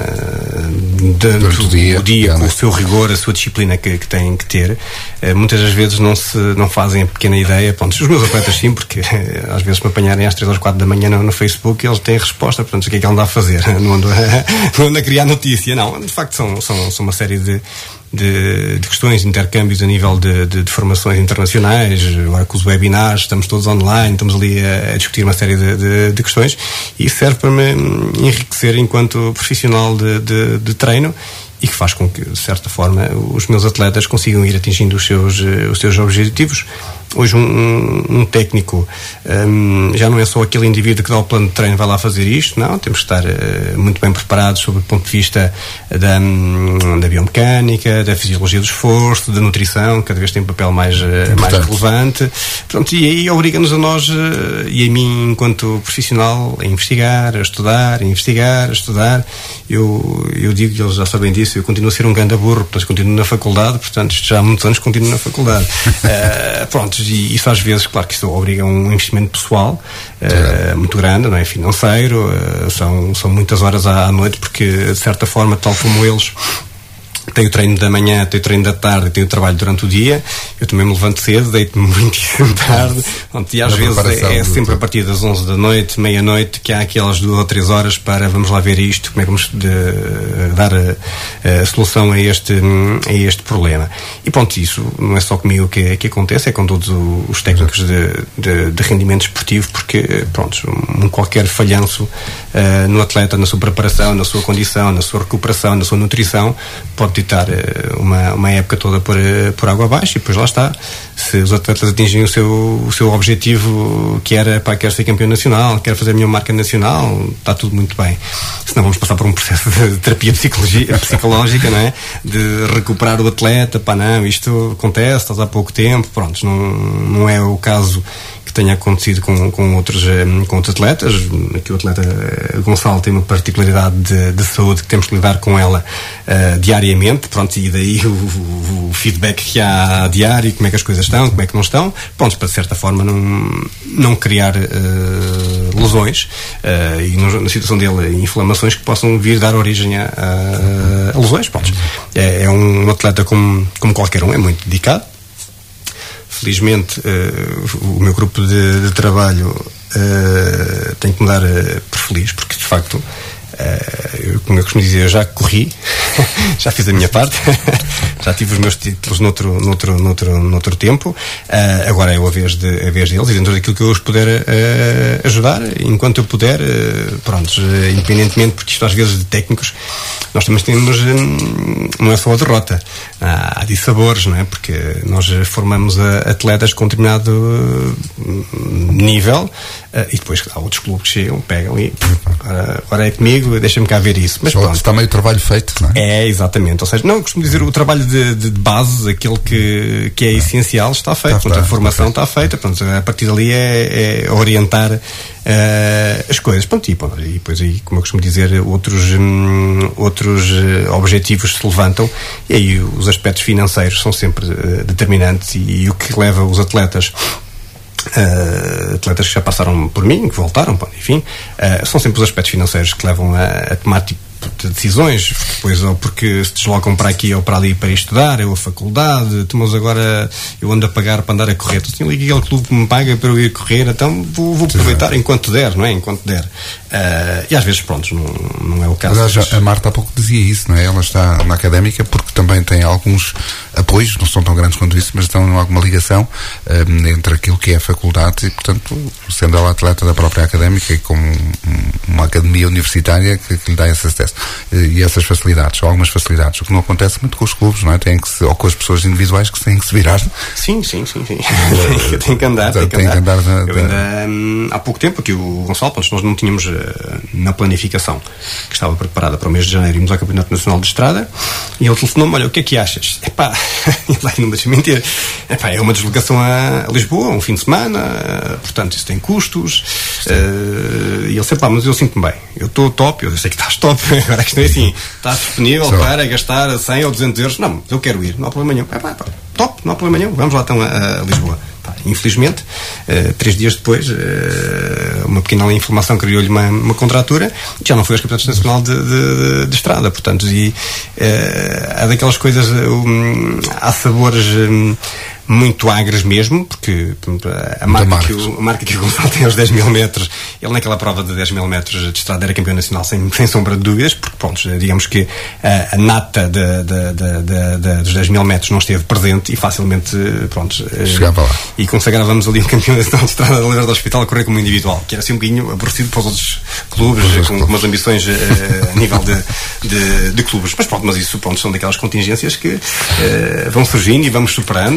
durante o dia, o dia com o seu rigor, a sua disciplina que, que têm que ter. Muitas das vezes não se não fazem a pequena ideia. Pronto, os meus atletas sim, porque às vezes me apanharem às três ou quatro da manhã no, no Facebook, eles têm resposta, portanto, o que é que ele anda a fazer? Não ando a, não ando a criar notícia, não. De facto, são, são, são uma série de De, de questões, de intercâmbios a nível de, de, de formações internacionais. Agora com os webinars estamos todos online, estamos ali a, a discutir uma série de, de, de questões, e isso serve para me enriquecer enquanto profissional de, de, de treino, e que faz com que, de certa forma, os meus atletas consigam ir atingindo os seus, os seus objetivos hoje um, um, um técnico um, já não é só aquele indivíduo que dá o plano de treino e vai lá fazer isto, não, temos que estar uh, muito bem preparados sob o ponto de vista da, um, da biomecânica, da fisiologia do esforço, da nutrição, cada vez tem um papel mais, uh, mais relevante. Pronto, e aí obriga-nos a nós uh, e a mim enquanto profissional a investigar, a estudar, a investigar, a estudar. Eu, eu digo que eles já sabem disso, eu continuo a ser um ganda burro, portanto continuo na faculdade, portanto isto já há muitos anos continuo na faculdade. uh, pronto, e isso às vezes, claro que isso obriga a um investimento pessoal uh, muito grande, não é? Financeiro, uh, são, são muitas horas à, à noite, porque de certa forma, tal como eles tenho o treino da manhã, tenho o treino da tarde, tenho o trabalho durante o dia, eu também me levanto cedo, deito-me muitíssimo tarde, pronto, e às vezes é, é sempre a partir das onze da noite, meia-noite, que há aquelas duas ou três horas para vamos lá ver isto, como é que vamos de, dar a, a solução a este, a este problema. E pronto, isso não é só comigo que, que acontece, é com todos os técnicos de, de, de rendimento esportivo, porque pronto, um qualquer falhanço uh, no atleta, na sua preparação, na sua condição, na sua recuperação, na sua nutrição, pode ditar uma, uma época toda por, por água abaixo, e depois lá está, se os atletas atingem o seu, o seu objetivo, que era, pá, quero ser campeão nacional, quero fazer a minha marca nacional, está tudo muito bem. Senão vamos passar por um processo de terapia psicológica, não é? De recuperar o atleta, pá, não, isto acontece, estás há pouco tempo, pronto, não, não é o caso que tenha acontecido com, com, outros, com outros atletas. Aqui o atleta Gonçalo tem uma particularidade de, de saúde que temos que lidar com ela uh, diariamente, pronto, e daí o, o, o feedback que há diário, como é que as coisas estão, como é que não estão, pronto, para de certa forma não, não criar uh, lesões uh, e no, na situação dele inflamações que possam vir dar origem a, a, a lesões, pronto. É, é um atleta como, como qualquer um, é muito dedicado. Felizmente, uh, o meu grupo de, de trabalho uh, tem que me dar uh, por feliz, porque de facto, uh, eu, como eu costumo dizer, eu já corri, já fiz a minha parte, já tive os meus títulos noutro, noutro, noutro, noutro tempo, uh, agora é a vez, de, a vez deles, e dentro daquilo que eu os puder uh, ajudar, enquanto eu puder, uh, pronto, uh, independentemente, porque isto às vezes de técnicos, nós também temos, não é só a derrota, há, há dissabores, não é? Porque nós formamos a, atletas com determinado uh, nível, uh, e depois há outros clubes que chegam, pegam e agora, agora é comigo, deixa-me cá ver isso. Mas pronto, está meio trabalho feito, não é? É, exatamente. Ou seja, não, eu costumo dizer, o trabalho de, de, de base, aquele que, que é essencial, está feito. Está, portanto, a formação está, está feita. Portanto, a partir dali é, é orientar Uh, as coisas, pronto, e, e depois aí, como eu costumo dizer, outros, um, outros uh, objetivos se levantam, e aí os aspectos financeiros são sempre uh, determinantes, e, e o que leva os atletas Uh, atletas que já passaram por mim, que voltaram, bom, enfim, uh, são sempre os aspectos financeiros que levam a, a tomar tipo de decisões, depois ou porque se deslocam para aqui ou para ali para estudar, ou a faculdade, mas agora eu ando a pagar para andar a correr, então, ali aquele clube que me paga para eu ir correr, então vou, vou aproveitar enquanto der, não é? Enquanto der. Uh, e às vezes, pronto, não, não é o caso. Mas já, a Marta há pouco dizia isso, não é? Ela está na académica porque também tem alguns apoios, não são tão grandes quanto isso, mas estão alguma ligação um, entre aquilo que é a faculdade e, portanto, sendo ela atleta da própria académica e com um, uma academia universitária que, que lhe dá esse acesso e essas facilidades, ou algumas facilidades, o que não acontece muito com os clubes, não é? Tem que se, ou com as pessoas individuais que têm que se virar. Sim, sim, sim, sim. tem que andar, tem que tem andar. Que andar da, eu ainda, hum, há pouco tempo aqui o Gonçalo, nós não tínhamos uh, na planificação que estava preparada para o mês de janeiro, íamos ao Campeonato Nacional de Estrada, e ele telefonou-me, olha, o que é que achas? Epá, lá não deixa mentir, epá, é uma deslocação a Lisboa, um fim de semana, uh, portanto isso tem custos, uh, e ele disse, epá, mas eu sinto-me bem, eu estou top, eu sei que estás top, agora a questão é assim, estás disponível Só. para gastar cem ou duzentos euros? Não, eu quero ir, não há problema nenhum. Epá, epá, top, não há problema nenhum, vamos lá então a, a Lisboa. Pá, infelizmente, uh, três dias depois, uh, uma pequena inflamação criou-lhe uma, uma contratura, e já não foi aos Campeonatos Nacional de, de, de Estrada, portanto, e uh, há daquelas coisas, um, há sabores um, muito agres mesmo, porque a marca, que o, a marca que o Gonçalo tem aos dez mil metros, ele naquela prova de dez mil metros de estrada era campeão nacional sem, sem sombra de dúvidas, porque pronto, digamos que a, a nata de, de, de, de, de, dos dez mil metros não esteve presente e facilmente, pronto, chegava lá. E consagrávamos ali um campeão nacional de estrada da Livre do Hospital a correr como individual, que era assim um bocadinho aborrecido para os outros clubes, os com, com umas ambições uh, a nível de, de, de clubes, mas pronto, mas isso pronto, são daquelas contingências que uh, vão surgindo e vamos superando, pronto,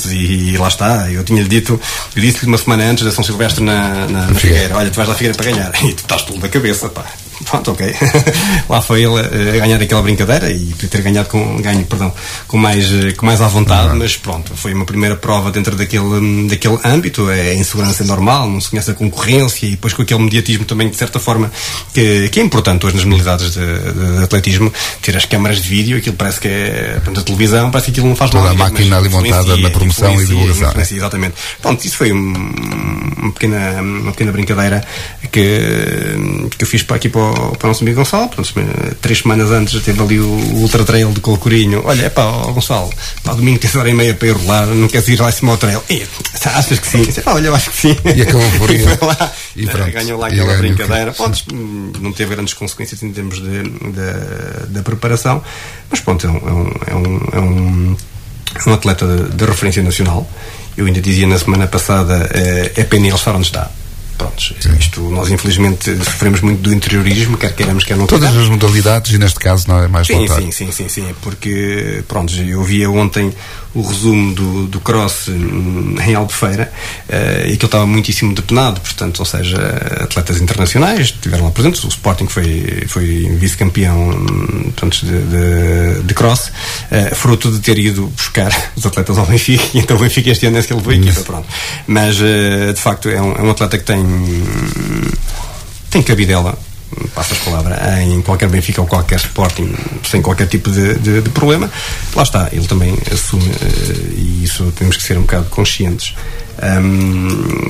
pronto, e, e lá está, eu tinha-lhe dito, eu disse-lhe uma semana antes da São Silvestre na, na, na Figueira, olha, tu vais lá à Figueira para ganhar, e tu estás tudo da cabeça, pá. Pronto, ok. Lá foi ele a ganhar aquela brincadeira e podia ter ganhado com, ganho, perdão, com mais, com mais à vontade, uhum. Mas pronto, foi uma primeira prova dentro daquele, daquele âmbito. É insegurança normal, não se conhece a concorrência e depois com aquele mediatismo também, de certa forma, que, que é importante hoje nas modalidades de, de, de atletismo, ter as câmaras de vídeo, aquilo parece que é, portanto, a televisão, parece que aquilo não faz toda nada. Toda a máquina ali montada na promoção e divulgação. Exatamente. Pronto, isso foi um, uma, pequena, uma pequena brincadeira que, que eu fiz para aqui para o, para o nosso amigo Gonçalo. Pronto, três semanas antes teve ali o, o Ultra Trail de Colcorinho. Olha, é pá, oh, Gonçalo, pá, domingo tens hora e meia para ir rolar, não queres ir lá em cima ao trail? E, achas que sim? Pá, olha, eu acho que sim. E acabou por ir. E foi lá, e pronto, ganhou lá aquela brincadeira. Pronto, não teve grandes consequências em termos de, de, de preparação, mas pronto, é um, é um, é um, é um atleta de, de referência nacional. Eu ainda dizia na semana passada, é, é pena ele estar onde está. Pronto, isto, nós infelizmente sofremos muito do interiorismo, quer queiramos, quer não todas queiramos. As modalidades, e neste caso não é mais sim, sim, sim, sim, sim, porque pronto, eu via ontem o resumo do, do cross em Albufeira uh, e que ele estava muitíssimo depenado, portanto, ou seja, atletas internacionais estiveram lá presentes, o Sporting foi, foi vice-campeão, portanto, de, de, de cross, uh, fruto de ter ido buscar os atletas ao Benfica, e então o Benfica este ano é que ele levou a equipa, pronto. Mas uh, de facto é um, é um atleta que tem tem cabidela, passa a palavra, em qualquer Benfica ou qualquer Sporting, sem qualquer tipo de, de, de problema. Lá está, ele também assume, e isso temos que ser um bocado conscientes, um,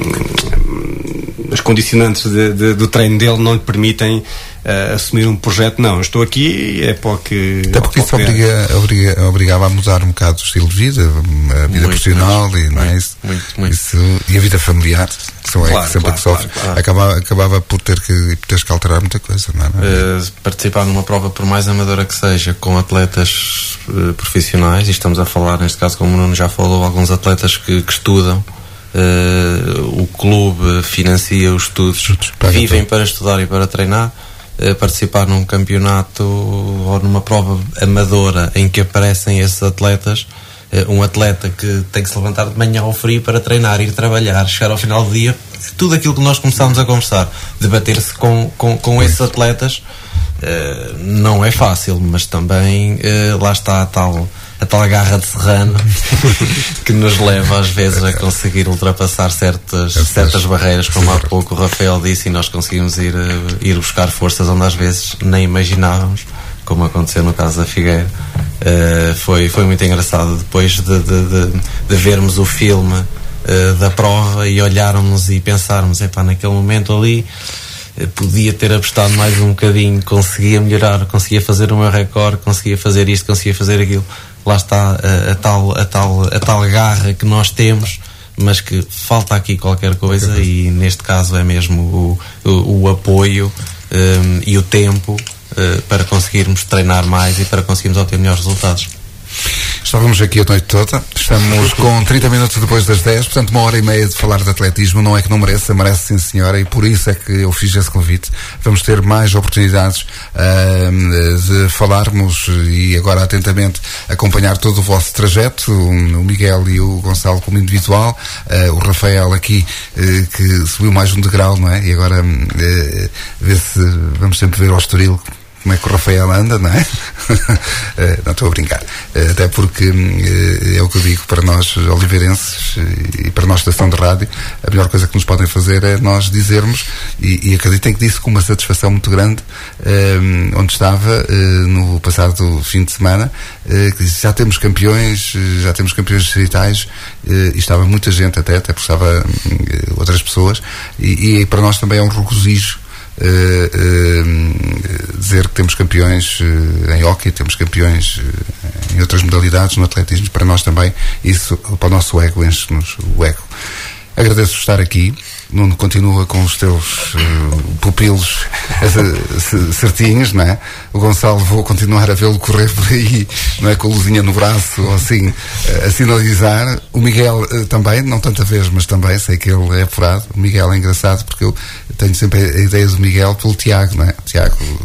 as condicionantes de, de, do treino dele não lhe permitem uh, assumir um projeto. Não, estou aqui, é para o que... Até porque isso obriga, obriga, obrigava a mudar um bocado o estilo de vida, a vida muito, profissional muito, e, não é isso, muito, muito. Isso, e a vida familiar. São claro, é que sempre claro, que sofre, claro, claro. Acabava, acabava por ter que, teres que alterar muita coisa, não é? Uh, participar numa prova, por mais amadora que seja, com atletas uh, profissionais, e estamos a falar, neste caso, como o Nuno já falou, alguns atletas que, que estudam, uh, o clube financia os estudos, estudos vivem tudo. Para estudar e para treinar. Uh, participar num campeonato ou numa prova amadora em que aparecem esses atletas, um atleta que tem que se levantar de manhã ao frio para treinar, ir trabalhar, chegar ao final do dia, tudo aquilo que nós começámos a conversar, debater-se com, com, com esses atletas, uh, não é fácil, mas também uh, lá está a tal, a tal garra de serrano que nos leva às vezes a conseguir ultrapassar certas, certas barreiras, como há pouco o Rafael disse, e nós conseguimos ir, uh, ir buscar forças onde às vezes nem imaginávamos, como aconteceu no caso da Figueira. Uh, foi, foi muito engraçado depois de, de, de, de vermos o filme uh, da prova e olharmos e pensarmos, epá, naquele momento ali uh, podia ter apostado mais um bocadinho, conseguia melhorar, conseguia fazer o meu recorde, conseguia fazer isto, conseguia fazer aquilo. Lá está uh, a, tal, a, tal, a tal garra que nós temos, mas que falta aqui qualquer coisa, e neste caso é mesmo o, o, o apoio um, e o tempo Uh, para conseguirmos treinar mais e para conseguirmos obter melhores resultados. Estávamos aqui a noite toda, estamos com trinta minutos depois das dez, portanto uma hora e meia de falar de atletismo. Não é que não mereça, merece sim senhora, e por isso é que eu fiz esse convite. Vamos ter mais oportunidades uh, de falarmos e agora atentamente acompanhar todo o vosso trajeto, o Miguel e o Gonçalo como individual, uh, o Rafael aqui uh, que subiu mais um degrau, não é? E agora uh, vê se vamos sempre ver ao Estoril como é que o Rafael anda, não é? Não estou a brincar. Até porque é o que eu digo para nós oliveirenses e para nós estação de rádio, a melhor coisa que nos podem fazer é nós dizermos, e, e acreditem que disse com uma satisfação muito grande, um, onde estava uh, no passado fim de semana, uh, que já temos campeões, já temos campeões distritais, uh, e estava muita gente até, até porque estava uh, outras pessoas, e, e para nós também é um regozijo Uh, uh, dizer que temos campeões uh, em hóquei, temos campeões uh, em outras modalidades, no atletismo. Para nós também, isso, para o nosso ego, enche-nos o ego. Agradeço por estar aqui. Nuno continua com os teus uh, pupilos uh, certinhos, não é? O Gonçalo, vou continuar a vê-lo correr por aí, não é? Com a luzinha no braço, ou assim, uh, a sinalizar. O Miguel uh, também, não tanta vez, mas também, sei que ele é apurado. O Miguel é engraçado porque eu tenho sempre a ideia do Miguel pelo Tiago, não é? O Tiago uh,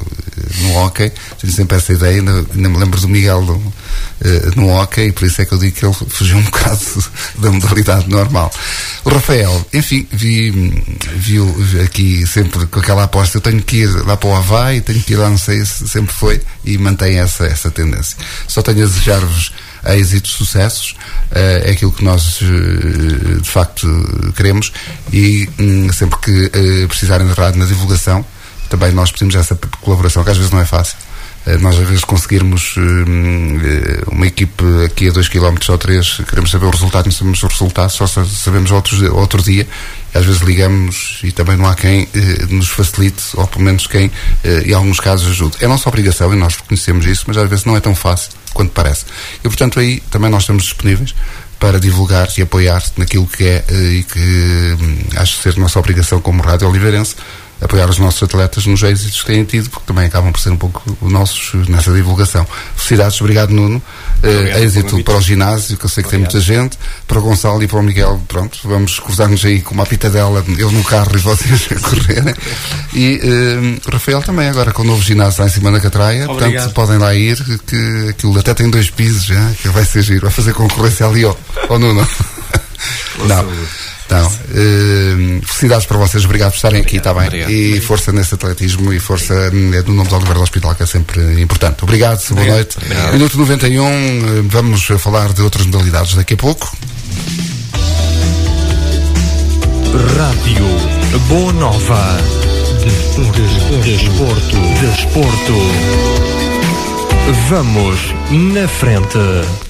no hóquei, tenho sempre essa ideia, ainda, ainda me lembro do Miguel no, uh, no hóquei, e por isso é que eu digo que ele fugiu um bocado da modalidade normal. O Rafael, enfim, vi, vi, vi aqui sempre com aquela aposta, eu tenho que ir lá para o Havaí, tenho que ir lá, não sei se sempre foi, e mantém essa, essa tendência. Só tenho a desejar-vos êxitos, sucessos, uh, é aquilo que nós uh, de facto queremos, e um, sempre que uh, precisarem de rádio na divulgação, também nós pedimos essa colaboração, que às vezes não é fácil. Uh, nós às vezes conseguirmos uh, uma equipe aqui a dois quilómetros ou três, queremos saber o resultado, não sabemos o resultado, só sabemos outro, outro dia, e às vezes ligamos e também não há quem uh, nos facilite, ou pelo menos quem uh, em alguns casos ajude. É a nossa obrigação, e nós reconhecemos isso, mas às vezes não é tão fácil quanto parece. E portanto aí também nós estamos disponíveis para divulgar e apoiar naquilo que é e que hum, acho ser nossa obrigação como Rádio Oliveirense, apoiar os nossos atletas nos êxitos que têm tido, porque também acabam por ser um pouco nossos nessa divulgação. Felicidades, obrigado Nuno. Uh, êxito para o ginásio, que eu sei que obrigado. Tem muita gente, para o Gonçalo e para o Miguel, pronto, vamos cruzar-nos aí com uma pitadela, eu no carro e vocês a correr. E uh, Rafael também, agora com o novo ginásio lá em cima da Catraia, obrigado. Portanto podem lá ir, que aquilo até tem dois pisos já, que vai ser giro, vai fazer concorrência ali ao, ao Nuno. Não. Então, uh, felicidades para vocês, obrigado por estarem obrigado, aqui, está bem? Obrigado. E obrigado. Força nesse atletismo e força é no nome do Oliveira do Hospital, que é sempre importante. Obrigado, obrigado. Boa noite. Obrigado. Minuto noventa e um, vamos falar de outras modalidades daqui a pouco. Rádio Boa Nova. Desporto. Desporto. Desporto. Vamos na frente.